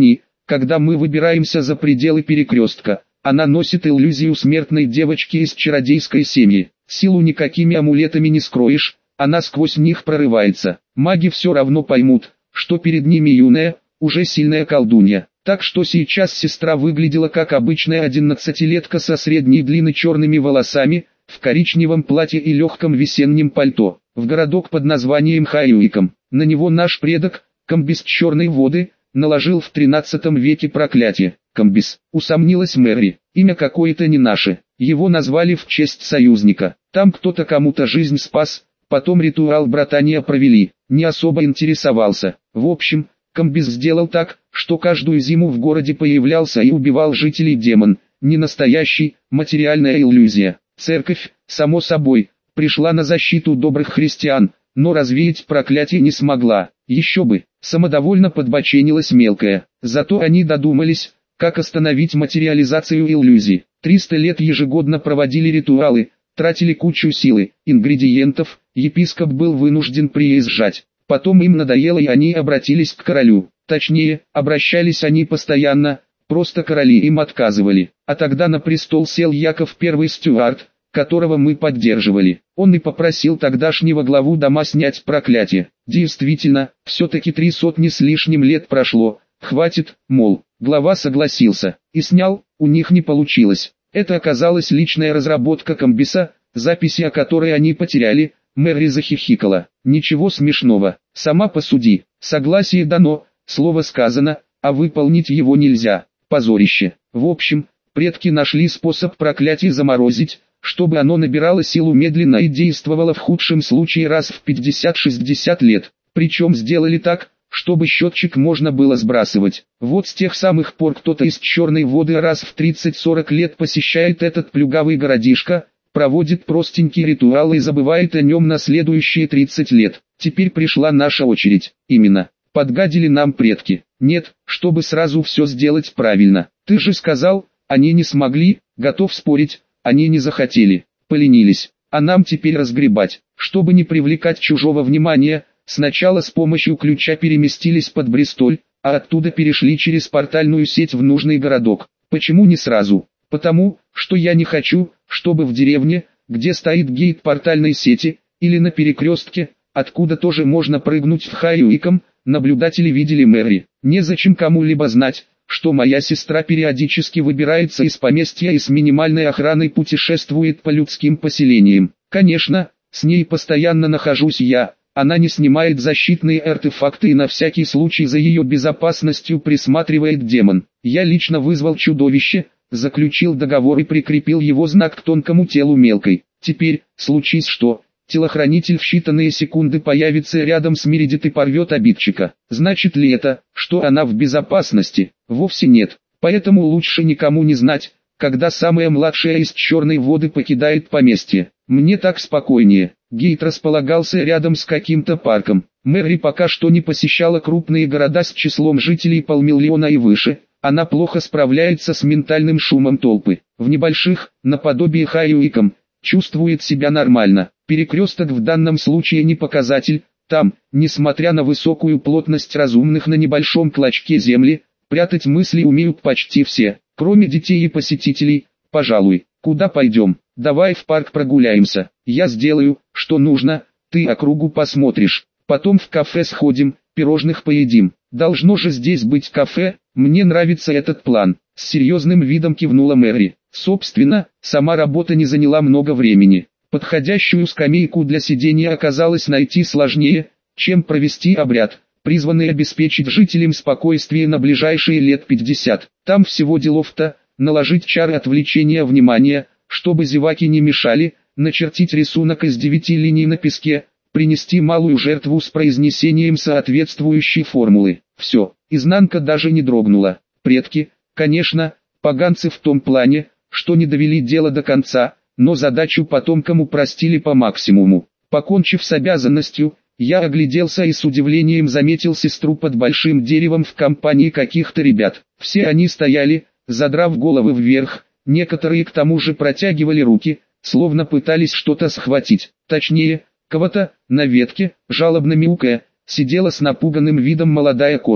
A: Когда мы выбираемся за пределы перекрестка, она носит иллюзию смертной девочки из чародейской семьи. Силу никакими амулетами не скроешь, она сквозь них прорывается. Маги все равно поймут, что перед ними юная, уже сильная колдунья. Так что сейчас сестра выглядела как обычная одиннадцатилетка со средней длины черными волосами, в коричневом платье и легком весеннем пальто, в городок под названием Хаюиком. На него наш предок, Камбис Черной Воды, наложил в тринадцатом веке проклятие. Камбис, усомнилась Мэри, имя какое-то не наше, его назвали в честь союзника. Там кто-то кому-то жизнь спас, потом ритуал братания провели, не особо интересовался. В общем, Камбис сделал так, что каждую зиму в городе появлялся и убивал жителей демон, не настоящий, материальная иллюзия. Церковь, само собой, пришла на защиту добрых христиан, но развеять проклятие не смогла. Еще бы, самодовольно подбоченилась мелкая. Зато они додумались, как остановить материализацию иллюзий. Триста лет ежегодно проводили ритуалы, тратили кучу силы, ингредиентов, епископ был вынужден приезжать. Потом им надоело и они обратились к королю. Точнее, обращались они постоянно, просто короли им отказывали. А тогда на престол сел Яков Первый Стюарт, которого мы поддерживали. Он и попросил тогдашнего главу дома снять проклятие. Действительно, все-таки три сотни с лишним лет прошло, хватит, мол. Глава согласился, и снял, у них не получилось. Это оказалась личная разработка Камбиса, записи о которой они потеряли. Мэри захихикала. Ничего смешного, сама посуди. Согласие дано, слово сказано, а выполнить его нельзя. Позорище. В общем, предки нашли способ проклятие заморозить, чтобы оно набирало силу медленно и действовало в худшем случае раз в пятьдесят-шестьдесят лет. Причем сделали так, чтобы счетчик можно было сбрасывать. Вот с тех самых пор кто-то из Черной Воды раз в тридцать-сорок лет посещает этот плюгавый городишко, проводит простенький ритуал и забывает о нем на следующие тридцать лет. Теперь пришла наша очередь. Именно, подгадили нам предки. Нет, чтобы сразу все сделать правильно. Ты же сказал, они не смогли, готов спорить, они не захотели, поленились. А нам теперь разгребать, чтобы не привлекать чужого внимания. Сначала с помощью ключа переместились под Бристоль, а оттуда перешли через портальную сеть в нужный городок. Почему не сразу? Потому, что я не хочу, чтобы в деревне, где стоит гейт портальной сети, или на перекрестке, откуда тоже можно прыгнуть в Хаюиком, наблюдатели видели Мэри. Незачем кому-либо знать, что моя сестра периодически выбирается из поместья и с минимальной охраной путешествует по людским поселениям. Конечно, с ней постоянно нахожусь я. Она не снимает защитные артефакты и на всякий случай за ее безопасностью присматривает демон. Я лично вызвал чудовище, заключил договор и прикрепил его знак к тонкому телу мелкой. Теперь, случись что, телохранитель в считанные секунды появится рядом с Мередит и порвет обидчика. Значит ли это, что она в безопасности? Вовсе нет. Поэтому лучше никому не знать, когда самая младшая из Черной Воды покидает поместье. Мне так спокойнее. Гейт располагался рядом с каким-то парком. Мэри пока что не посещала крупные города с числом жителей полмиллиона и выше. Она плохо справляется с ментальным шумом толпы. В небольших, наподобие Хаюиком, чувствует себя нормально. Перекресток в данном случае не показатель. Там, несмотря на высокую плотность разумных на небольшом клочке земли, прятать мысли умеют почти все, кроме детей и посетителей. Пожалуй, куда пойдем? Давай в парк прогуляемся. Я сделаю, что нужно, ты округу посмотришь. Потом в кафе сходим, пирожных поедим. Должно же здесь быть кафе, мне нравится этот план. С серьезным видом кивнула Мэри. Собственно, сама работа не заняла много времени. Подходящую скамейку для сидения оказалось найти сложнее, чем провести обряд, призванный обеспечить жителям спокойствие на ближайшие лет пятьдесят. Там всего делов-то, наложить чары отвлечения внимания, чтобы зеваки не мешали, начертить рисунок из девяти линий на песке, принести малую жертву с произнесением соответствующей формулы. Все, изнанка даже не дрогнула. Предки, конечно, поганцы в том плане, что не довели дело до конца, но задачу потомкам упростили по максимуму. Покончив с обязанностью, я огляделся и с удивлением заметил сестру под большим деревом в компании каких-то ребят. Все они стояли, задрав головы вверх, некоторые к тому же протягивали руки, словно пытались что-то схватить. Точнее, кого-то, на ветке, жалобно мяукая, сидела с напуганным видом молодая кошка.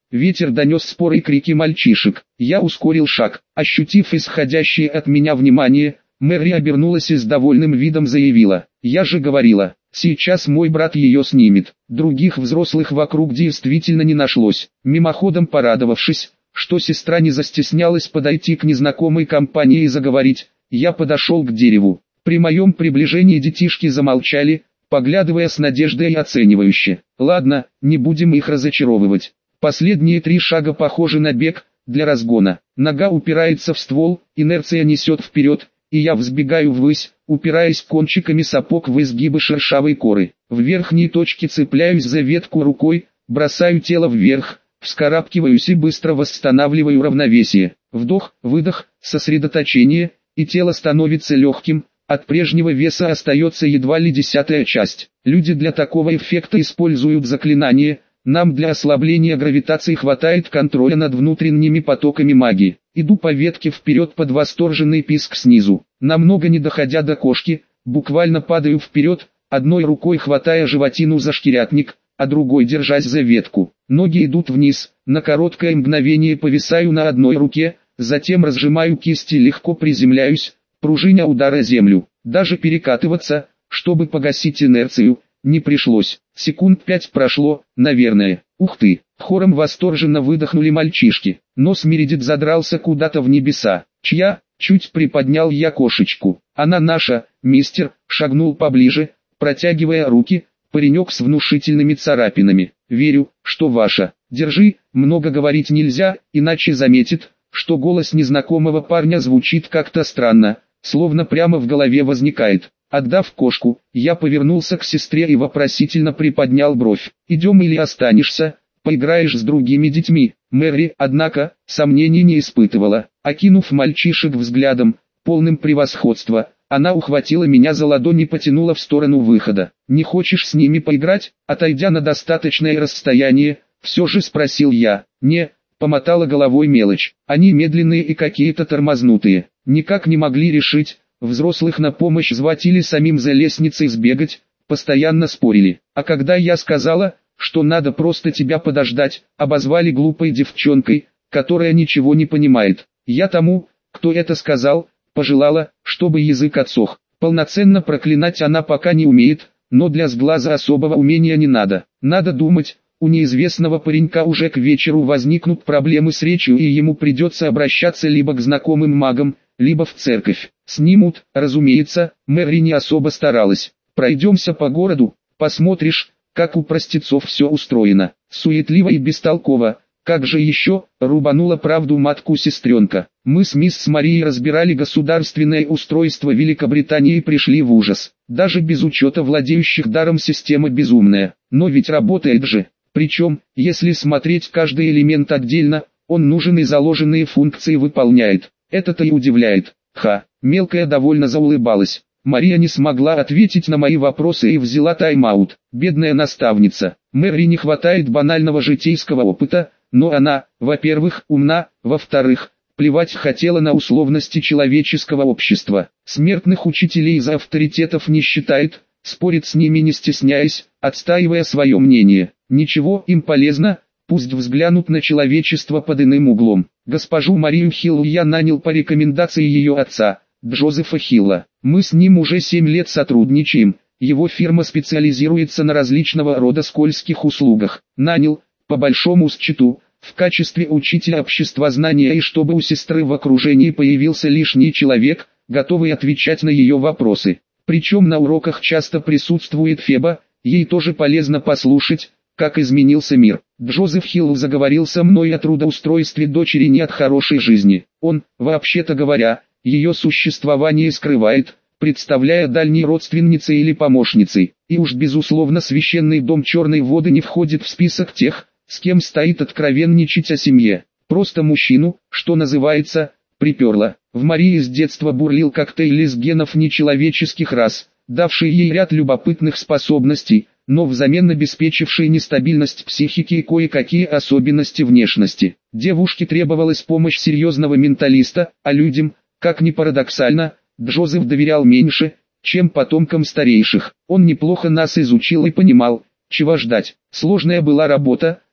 A: Ветер донес споры и крики мальчишек. Я ускорил шаг. Ощутив исходящее от меня внимание, Мэри обернулась и с довольным видом заявила: «Я же говорила, сейчас мой брат ее снимет». Других взрослых вокруг действительно не нашлось. Мимоходом порадовавшись, что сестра не застеснялась подойти к незнакомой компании и заговорить, я подошел к дереву. При моем приближении детишки замолчали, поглядывая с надеждой и оценивающе. Ладно, не будем их разочаровывать. Последние три шага похожи на бег, для разгона. Нога упирается в ствол, инерция несет вперед, и я взбегаю ввысь, упираясь кончиками сапог в изгибы шершавой коры. В верхней точке цепляюсь за ветку рукой, бросаю тело вверх, вскарабкиваюсь и быстро восстанавливаю равновесие. Вдох, выдох, сосредоточение, и тело становится легким, от прежнего веса остается едва ли десятая часть. Люди для такого эффекта используют заклинания, нам для ослабления гравитации хватает контроля над внутренними потоками магии. Иду по ветке вперед под восторженный писк снизу. Намного не доходя до кошки, буквально падаю вперед, одной рукой хватая животину за шкирятник, а другой держась за ветку. Ноги идут вниз, на короткое мгновение повисаю на одной руке, затем разжимаю кисти, легко приземляюсь, пружиня удара землю. Даже перекатываться, чтобы погасить инерцию, не пришлось. Секунд пять прошло, наверное. Ух ты! Хором восторженно выдохнули мальчишки. Нос Мередит задрался куда-то в небеса. Чья? Чуть приподнял я кошечку. Она наша, мистер, шагнул поближе, протягивая руки, паренек с внушительными царапинами. Верю, что ваша. Держи, много говорить нельзя, иначе заметит, что голос незнакомого парня звучит как-то странно, словно прямо в голове возникает. Отдав кошку, я повернулся к сестре и вопросительно приподнял бровь. «Идем или останешься? Поиграешь с другими детьми?» Мэри, однако, сомнений не испытывала. Окинув мальчишек взглядом, полным превосходства, она ухватила меня за ладонь и потянула в сторону выхода. «Не хочешь с ними поиграть?» Отойдя на достаточное расстояние, все же спросил я. «Не», помотала головой мелочь. «Они медленные и какие-то тормознутые. Никак не могли решить, взрослых на помощь звать или самим за лестницей сбегать, постоянно спорили. А когда я сказала, что надо просто тебя подождать, обозвали глупой девчонкой, которая ничего не понимает. Я тому, кто это сказал, пожелала, чтобы язык отсох. Полноценно проклинать она пока не умеет, но для сглаза особого умения не надо. Надо думать, у неизвестного паренька уже к вечеру возникнут проблемы с речью и ему придется обращаться либо к знакомым магам, либо в церковь. Снимут, разумеется, Мэри не особо старалась. Пройдемся по городу, посмотришь, как у простецов все устроено. Суетливо и бестолково, как же еще, рубанула правду матку сестренка. Мы с мисс Марией разбирали государственное устройство Великобритании и пришли в ужас. Даже без учета владеющих даром система безумная. Но ведь работает же. Причем, если смотреть каждый элемент отдельно, он нужен и заложенные функции выполняет. Это-то и удивляет. Ха, мелкая довольно заулыбалась. Мария не смогла ответить на мои вопросы и взяла тайм-аут. Бедная наставница. Мэри не хватает банального житейского опыта, но она, во-первых, умна, во-вторых, плевать хотела на условности человеческого общества. Смертных учителей за авторитетов не считает, спорит с ними не стесняясь, отстаивая свое мнение. Ничего, им полезно, пусть взглянут на человечество под иным углом. Госпожу Марию Хиллу я нанял по рекомендации ее отца, Джозефа Хилла. Мы с ним уже семь лет сотрудничаем, его фирма специализируется на различного рода скользких услугах. Нанял, по большому счету, в качестве учителя обществознания и чтобы у сестры в окружении появился лишний человек, готовый отвечать на ее вопросы. Причем на уроках часто присутствует Феба, ей тоже полезно послушать, как изменился мир. Джозеф Хилл заговорил со мной о трудоустройстве дочери не от хорошей жизни. Он, вообще-то говоря, ее существование скрывает, представляя дальней родственницей или помощницей. И уж безусловно священный дом Черной воды не входит в список тех, с кем стоит откровенничать о семье. Просто мужчину, что называется, приперло. В Марии с детства бурлил коктейль из генов нечеловеческих рас, давший ей ряд любопытных способностей, но взамен обеспечивший нестабильность психики и кое-какие особенности внешности. Девушке требовалась помощь серьезного менталиста, а людям, как ни парадоксально, Джозеф доверял меньше, чем потомкам старейших. Он неплохо нас изучил и понимал, чего ждать. Сложная была работа,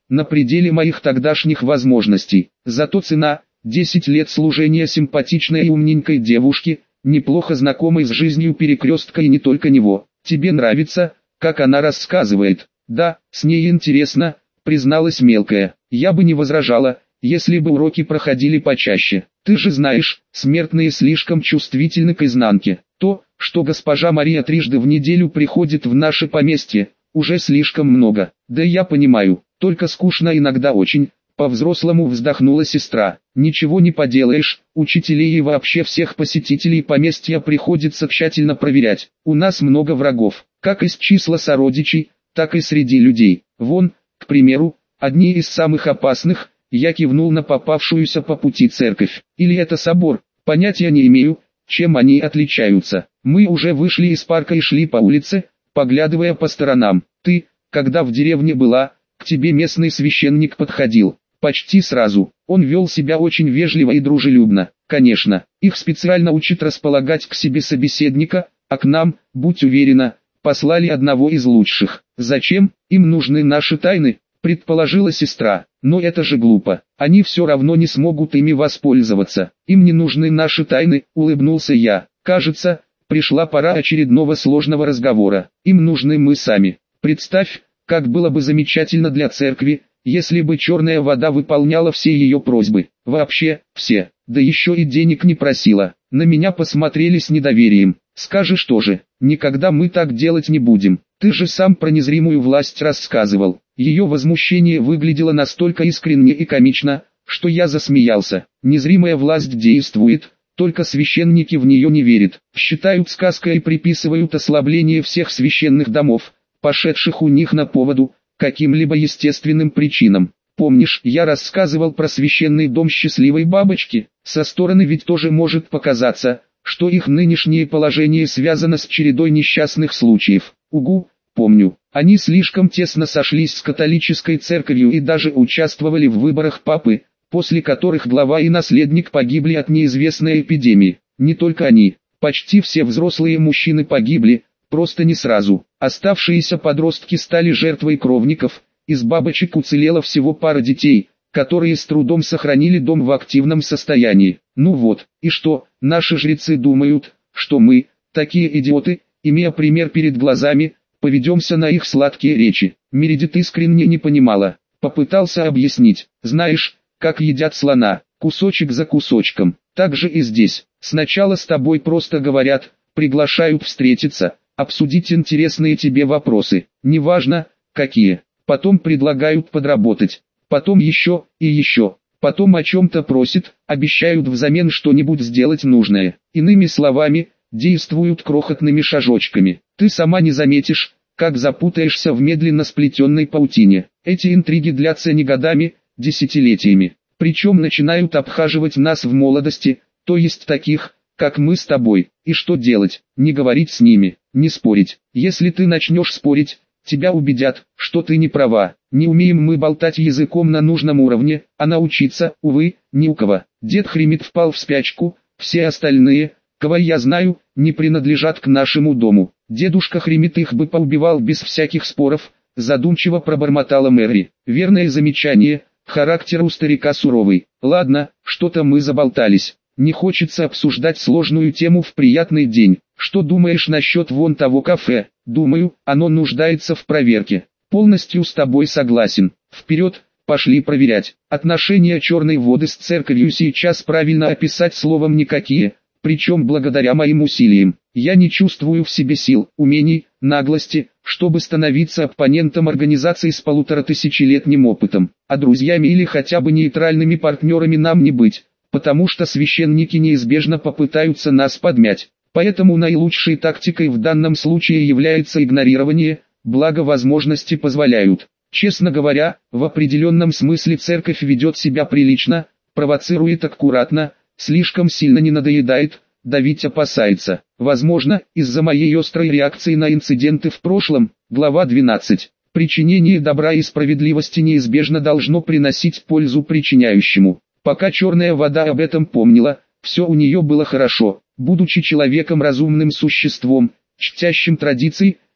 A: на пределе моих тогдашних возможностей. Зато цена – десять лет служения симпатичной и умненькой девушки, неплохо знакомой с жизнью Перекрестка и не только него. Тебе нравится, как она рассказывает? Да, с ней интересно, призналась мелкая. Я бы не возражала, если бы уроки проходили почаще. Ты же знаешь, смертные слишком чувствительны к изнанке. То, что госпожа Мария трижды в неделю приходит в наше поместье, уже слишком много. Да я понимаю, только скучно иногда очень. По-взрослому вздохнула сестра. Ничего не поделаешь, учителей и вообще всех посетителей поместья приходится тщательно проверять. У нас много врагов, как из числа сородичей, так и среди людей. Вон, к примеру, одни из самых опасных, я кивнул на попавшуюся по пути церковь. Или это собор, понятия не имею, чем они отличаются. Мы уже вышли из парка и шли по улице, поглядывая по сторонам. Ты, когда в деревне была, к тебе местный священник подходил. Почти сразу. Он вел себя очень вежливо и дружелюбно. Конечно, их специально учат располагать к себе собеседника, а к нам, будь уверена, послали одного из лучших. Зачем? Им нужны наши тайны, предположила сестра. Но это же глупо. Они все равно не смогут ими воспользоваться. Им не нужны наши тайны, улыбнулся я. Кажется, пришла пора очередного сложного разговора. Им нужны мы сами. Представь, как было бы замечательно для церкви, если бы черная вода выполняла все ее просьбы. Вообще, все. Да еще и денег не просила. На меня посмотрели с недоверием. Скажешь тоже, никогда мы так делать не будем. Ты же сам про незримую власть рассказывал. Ее возмущение выглядело настолько искренне и комично, что я засмеялся. Незримая власть действует, только священники в нее не верят. Считают сказкой и приписывают ослабление всех священных домов, пошедших у них на поводу, каким-либо естественным причинам. Помнишь, я рассказывал про священный дом счастливой бабочки? Со стороны ведь тоже может показаться, что их нынешнее положение связано с чередой несчастных случаев. Угу, помню. Они слишком тесно сошлись с католической церковью и даже участвовали в выборах папы, после которых глава и наследник погибли от неизвестной эпидемии. Не только они, почти все взрослые мужчины погибли, просто не сразу. Оставшиеся подростки стали жертвой кровников, из бабочек уцелела всего пара детей, которые с трудом сохранили дом в активном состоянии. Ну вот, и что, наши жрецы думают, что мы, такие идиоты, имея пример перед глазами, поведемся на их сладкие речи. Мередит искренне не понимала, попытался объяснить. Знаешь, как едят слона, кусочек за кусочком, так же и здесь. Сначала с тобой просто говорят, приглашают встретиться, обсудить интересные тебе вопросы, неважно, какие. Потом предлагают подработать, потом еще и еще, потом о чем-то просят, обещают взамен что-нибудь сделать нужное. Иными словами, действуют крохотными шажочками. Ты сама не заметишь, как запутаешься в медленно сплетенной паутине. Эти интриги длятся не годами, десятилетиями. Причем начинают обхаживать нас в молодости, то есть таких, как мы с тобой. И что делать? Не говорить с ними, не спорить. Если ты начнешь спорить, тебя убедят, что ты не права. Не умеем мы болтать языком на нужном уровне, а научиться, увы, ни у кого. Дед Хремит впал в спячку, все остальные, кого я знаю, не принадлежат к нашему дому. Дедушка Хремит их бы поубивал без всяких споров, задумчиво пробормотала Мэри. Верное замечание, характер у старика суровый. Ладно, что-то мы заболтались. Не хочется обсуждать сложную тему в приятный день. Что думаешь насчет вон того кафе? Думаю, оно нуждается в проверке. Полностью с тобой согласен. Вперед, пошли проверять. Отношения черной воды с церковью сейчас правильно описать словом никакие, причем благодаря моим усилиям. Я не чувствую в себе сил, умений, наглости, чтобы становиться оппонентом организации с полуторатысячелетним опытом. А друзьями или хотя бы нейтральными партнерами нам не быть, потому что священники неизбежно попытаются нас подмять. Поэтому наилучшей тактикой в данном случае является игнорирование, благо возможности позволяют. Честно говоря, в определенном смысле церковь ведет себя прилично, провоцирует аккуратно, слишком сильно не надоедает, давить опасается. Возможно, из-за моей острой реакции на инциденты в прошлом. Глава двенадцать. Причинение добра и справедливости неизбежно должно приносить пользу причиняющему. Пока черная вода об этом помнила, все у нее было хорошо. Будучи человеком разумным существом, чтящим традиции,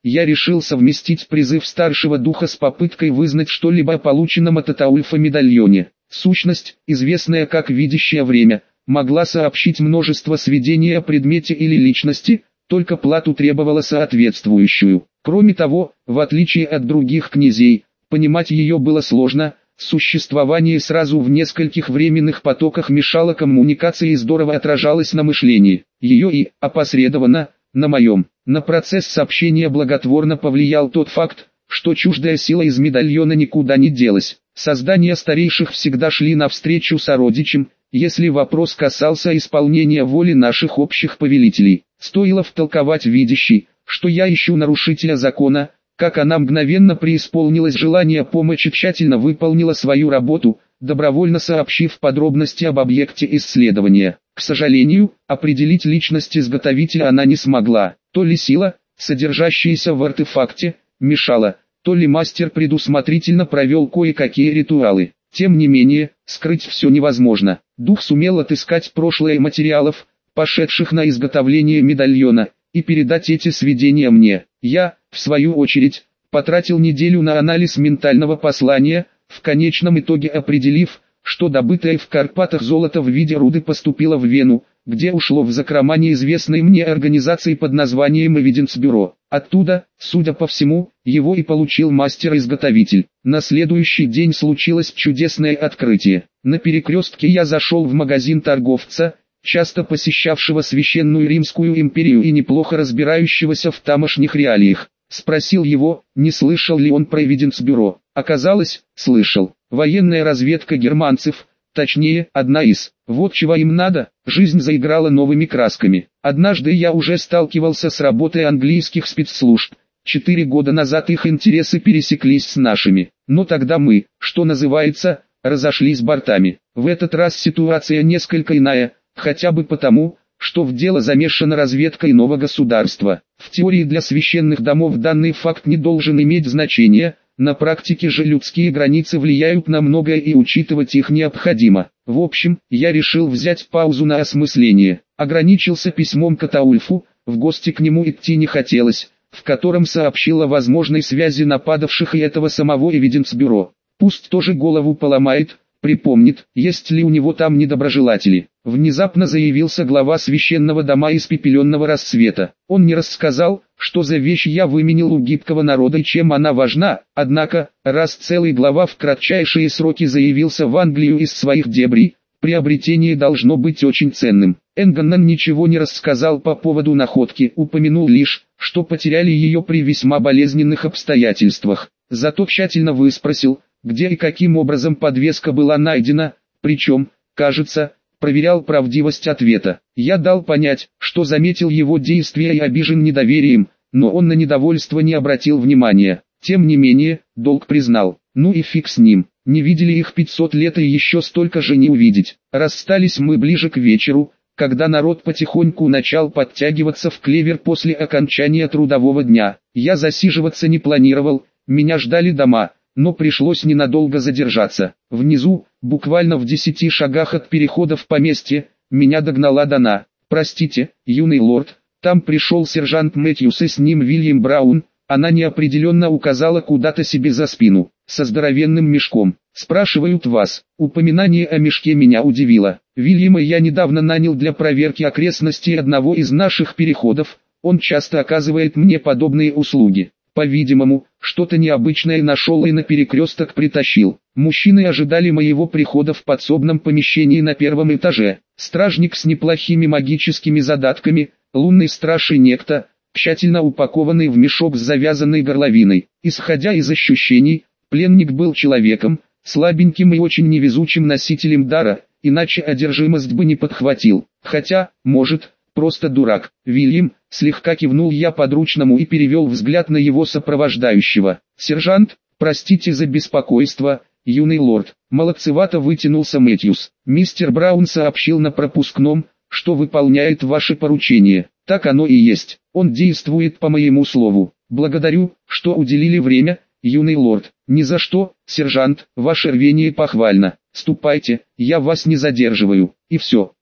A: я решил совместить призыв старшего духа с попыткой вызнать что-либо о полученном от Атаульфа медальоне. Сущность, известная как видящее время, могла сообщить множество сведений о предмете или личности, только плату требовала соответствующую. Кроме того, в отличие от других князей, понимать ее было сложно, существование сразу в нескольких временных потоках мешало коммуникации и здорово отражалось на мышлении, ее и, опосредованно, на моем. На процесс сообщения благотворно повлиял тот факт, что чуждая сила из медальона никуда не делась. Создания старейших всегда шли навстречу сородичам, если вопрос касался исполнения воли наших общих повелителей. Стоило втолковать видящий, что я ищу нарушителя закона, как она мгновенно преисполнилась желания помочи, тщательно выполнила свою работу, добровольно сообщив подробности об объекте исследования. К сожалению, определить личность изготовителя она не смогла. То ли сила, содержащаяся в артефакте, мешала, то ли мастер предусмотрительно провел кое-какие ритуалы. Тем не менее, скрыть все невозможно. Дух сумел отыскать прошлое материалов, пошедших на изготовление медальона, и передать эти сведения мне. Я, в свою очередь, потратил неделю на анализ ментального послания, в конечном итоге определив, что добытое в Карпатах золото в виде руды поступило в Вену, где ушло в закрома неизвестной мне организации под названием Эвиденс-бюро. Оттуда, судя по всему, его и получил мастер-изготовитель. На следующий день случилось чудесное открытие. На перекрестке я зашел в магазин торговца, часто посещавшего Священную Римскую империю и неплохо разбирающегося в тамошних реалиях. Спросил его, не слышал ли он про Эвиденс-бюро. Оказалось, слышал. Военная разведка германцев, точнее, одна из. Вот чего им надо, жизнь заиграла новыми красками. Однажды я уже сталкивался с работой английских спецслужб. Четыре года назад их интересы пересеклись с нашими. Но тогда мы, что называется, разошлись бортами. В этот раз ситуация несколько иная, хотя бы потому, что в дело замешана разведка иного государства. В теории для священных домов данный факт не должен иметь значения, на практике же людские границы влияют на многое и учитывать их необходимо. В общем, я решил взять паузу на осмысление. Ограничился письмом к Атаульфу, в гости к нему идти не хотелось, в котором сообщил о возможной связи нападавших и этого самого Эвиденс-бюро. Пусть тоже голову поломает, припомнит, есть ли у него там недоброжелатели. Внезапно заявился глава священного дома испепеленного рассвета. Он не рассказал, что за вещь я выменил у гибкого народа и чем она важна, однако, раз целый глава в кратчайшие сроки заявился в Англию из своих дебрей, приобретение должно быть очень ценным. Энганнан ничего не рассказал по поводу находки, упомянул лишь, что потеряли ее при весьма болезненных обстоятельствах. Зато тщательно выспросил, где и каким образом подвеска была найдена, причем, кажется, проверял правдивость ответа. Я дал понять, что заметил его действия и обижен недоверием, но он на недовольство не обратил внимания. Тем не менее, долг признал. Ну и фиг с ним, не видели их пятьсот лет и еще столько же не увидеть. Расстались мы ближе к вечеру, когда народ потихоньку начал подтягиваться в клевер после окончания трудового дня. Я засиживаться не планировал, меня ждали дома, но пришлось ненадолго задержаться. Внизу, буквально в десяти шагах от перехода в поместье, меня догнала Дана. «Простите, юный лорд, там пришел сержант Мэтьюс и с ним Вильям Браун». Она неопределенно указала куда-то себе за спину, со здоровенным мешком. «Спрашивают вас». Упоминание о мешке меня удивило. Вильяма я недавно нанял для проверки окрестностей одного из наших переходов, он часто оказывает мне подобные услуги. По-видимому, что-то необычное нашел и на перекресток притащил. Мужчины ожидали моего прихода в подсобном помещении на первом этаже. Стражник с неплохими магическими задатками, лунный страж и некто, тщательно упакованный в мешок с завязанной горловиной. Исходя из ощущений, пленник был человеком, слабеньким и очень невезучим носителем дара, иначе одержимость бы не подхватил. Хотя, может, просто дурак. Вильям, слегка кивнул я подручному и перевел взгляд на его сопровождающего. «Сержант, простите за беспокойство, юный лорд». Молодцевато вытянулся Мэтьюс. «Мистер Браун сообщил на пропускном, что выполняет ваше поручение». «Так оно и есть. Он действует по моему слову. Благодарю, что уделили время, юный лорд». «Ни за что, сержант, ваше рвение похвально. Ступайте, я вас не задерживаю». И все.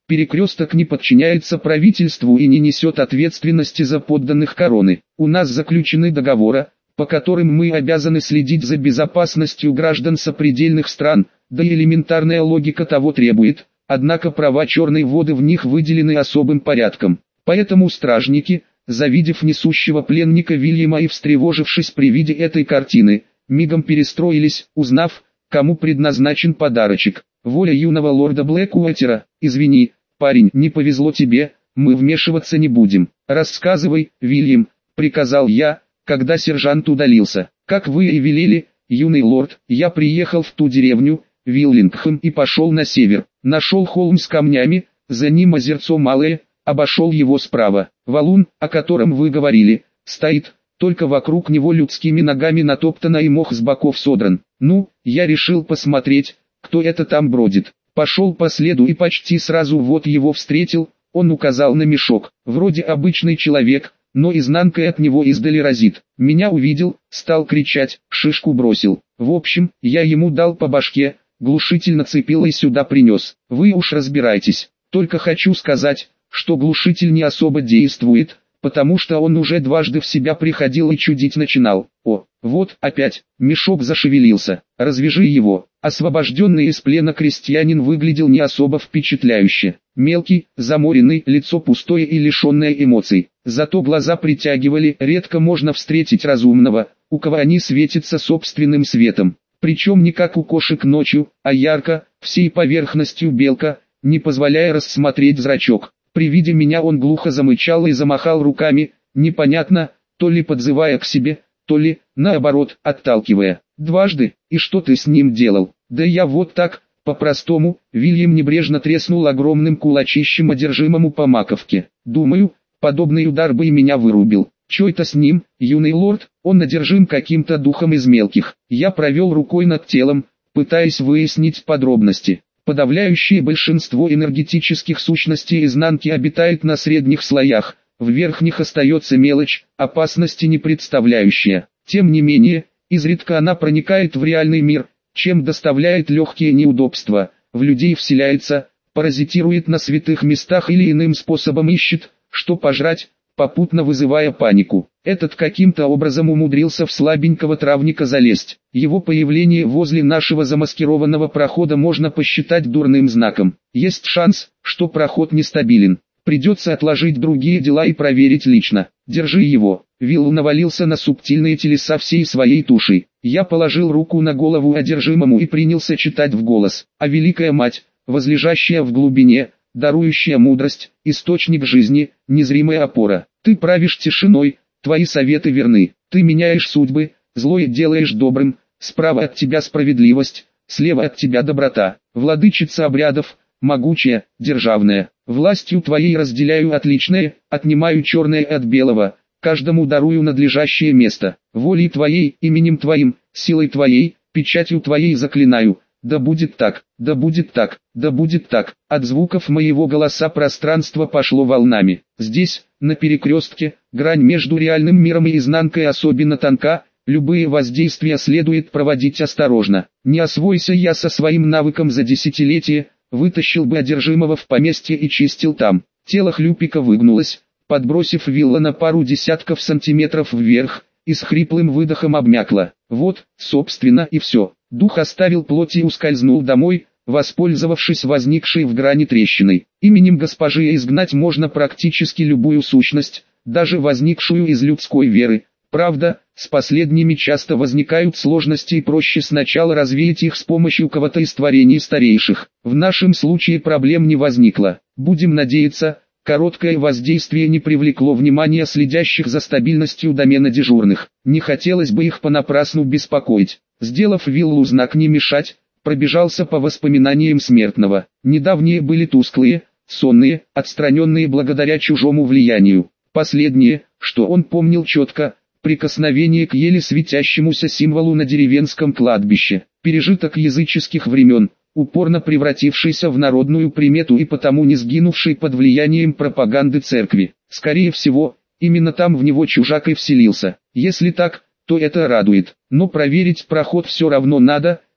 A: Перекресток не подчиняется правительству и не несет ответственности за подданных короны. У нас заключены договоры, по которым мы обязаны следить за безопасностью граждан сопредельных стран, да и элементарная логика того требует, однако права черной воды в них выделены особым порядком. Поэтому стражники, завидев несущего пленника Вильяма и встревожившись при виде этой картины, мигом перестроились, узнав, кому предназначен подарочек. Воля юного лорда Блэкуотера: «Извини, парень, не повезло тебе, мы вмешиваться не будем. Рассказывай, Вильям», — приказал я, когда сержант удалился. «Как вы и велели, юный лорд, я приехал в ту деревню, Виллингхэм, и пошел на север. Нашел холм с камнями, за ним озерцо малое, обошел его справа. Валун, о котором вы говорили, стоит, только вокруг него людскими ногами натоптано и мох с боков содран. Ну, я решил посмотреть, кто это там бродит. Пошел по следу и почти сразу вот его встретил». Он указал на мешок. Вроде обычный человек, но изнанкой от него издали разит. Меня увидел, стал кричать, шишку бросил. В общем, я ему дал по башке, глушитель нацепил и сюда принес. Вы уж разбирайтесь. Только хочу сказать, что глушитель не особо действует, потому что он уже дважды в себя приходил и чудить начинал. О, вот, опять, мешок зашевелился. Развяжи его. Освобожденный из плена крестьянин выглядел не особо впечатляюще. Мелкий, заморенный, лицо пустое и лишенное эмоций. Зато глаза притягивали, редко можно встретить разумного, у кого они светятся собственным светом. Причем не как у кошек ночью, а ярко, всей поверхностью белка, не позволяя рассмотреть зрачок. При виде меня он глухо замычал и замахал руками, непонятно, то ли подзывая к себе, то ли, наоборот, отталкивая. Дважды, и что ты с ним делал? Да я вот так, по-простому. Вильям небрежно треснул огромным кулачищем одержимому по маковке. Думаю, подобный удар бы и меня вырубил. Чё это с ним, юный лорд? Он одержим каким-то духом из мелких. Я провел рукой над телом, пытаясь выяснить подробности. Подавляющее большинство энергетических сущностей изнанки обитает на средних слоях, в верхних остается мелочь, опасности не представляющая. Тем не менее, изредка она проникает в реальный мир, чем доставляет легкие неудобства, в людей вселяется, паразитирует на святых местах или иным способом ищет, что пожрать, попутно вызывая панику. Этот каким-то образом умудрился в слабенького травника залезть. Его появление возле нашего замаскированного прохода можно посчитать дурным знаком. Есть шанс, что проход нестабилен. Придется отложить другие дела и проверить лично. Держи его. Виллу навалился на субтильные телеса всей своей тушей. Я положил руку на голову одержимому и принялся читать вголос. «А великая мать, возлежащая в глубине, дарующая мудрость, источник жизни, незримая опора. Ты правишь тишиной, твои советы верны. Ты меняешь судьбы, злое делаешь добрым, справа от тебя справедливость, слева от тебя доброта. Владычица обрядов, могучая, державная. Властью твоей разделяю отличное, отнимаю черное от белого, каждому дарую надлежащее место. Волей твоей, именем твоим, силой твоей, печатью твоей заклинаю. Да будет так, да будет так, да будет так». От звуков моего голоса пространство пошло волнами. Здесь, на перекрестке, грань между реальным миром и изнанкой особенно тонка, любые воздействия следует проводить осторожно. Не освойся я со своим навыком за десятилетие, вытащил бы одержимого в поместье и чистил там. Тело хлюпика выгнулось, подбросив Вилла на пару десятков сантиметров вверх, и с хриплым выдохом обмякло. Вот, собственно, и все. Дух оставил плоть и ускользнул домой, воспользовавшись возникшей в грани трещиной. Именем госпожи изгнать можно практически любую сущность, даже возникшую из людской веры. Правда, с последними часто возникают сложности и проще сначала развеять их с помощью кого-то из творений старейших. В нашем случае проблем не возникло. Будем надеяться, короткое воздействие не привлекло внимания следящих за стабильностью домена дежурных. Не хотелось бы их понапрасну беспокоить. Сделав Виллу знак «не мешать», пробежался по воспоминаниям смертного. Недавние были тусклые, сонные, отстраненные благодаря чужому влиянию. Последнее, что он помнил четко, прикосновение к еле светящемуся символу на деревенском кладбище. Пережиток языческих времен, упорно превратившийся в народную примету и потому не сгинувший под влиянием пропаганды церкви. Скорее всего, именно там в него чужак и вселился. Если так, то это радует. Но проверить проход все равно надо,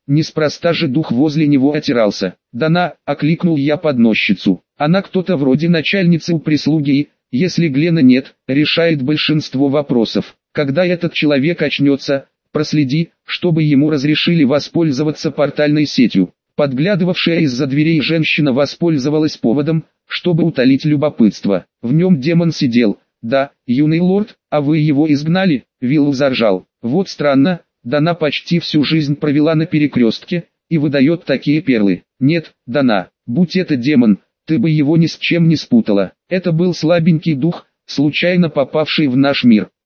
A: неспроста же дух возле него отирался. «Дана», — окликнул я подносчицу. «Она кто-то вроде начальницы у прислуги и, если Глена нет, решает большинство вопросов. Когда этот человек очнется, проследи, чтобы ему разрешили воспользоваться портальной сетью». Подглядывавшая из-за дверей женщина воспользовалась поводом, чтобы утолить любопытство. В нем демон сидел. «Да, юный лорд, а вы его изгнали?» Виллу заржал. «Вот странно, Дана почти всю жизнь провела на перекрестке, и выдает такие перлы». «Нет, Дана, будь это демон, ты бы его ни с чем не спутала. Это был слабенький дух, случайно попавший в наш мир.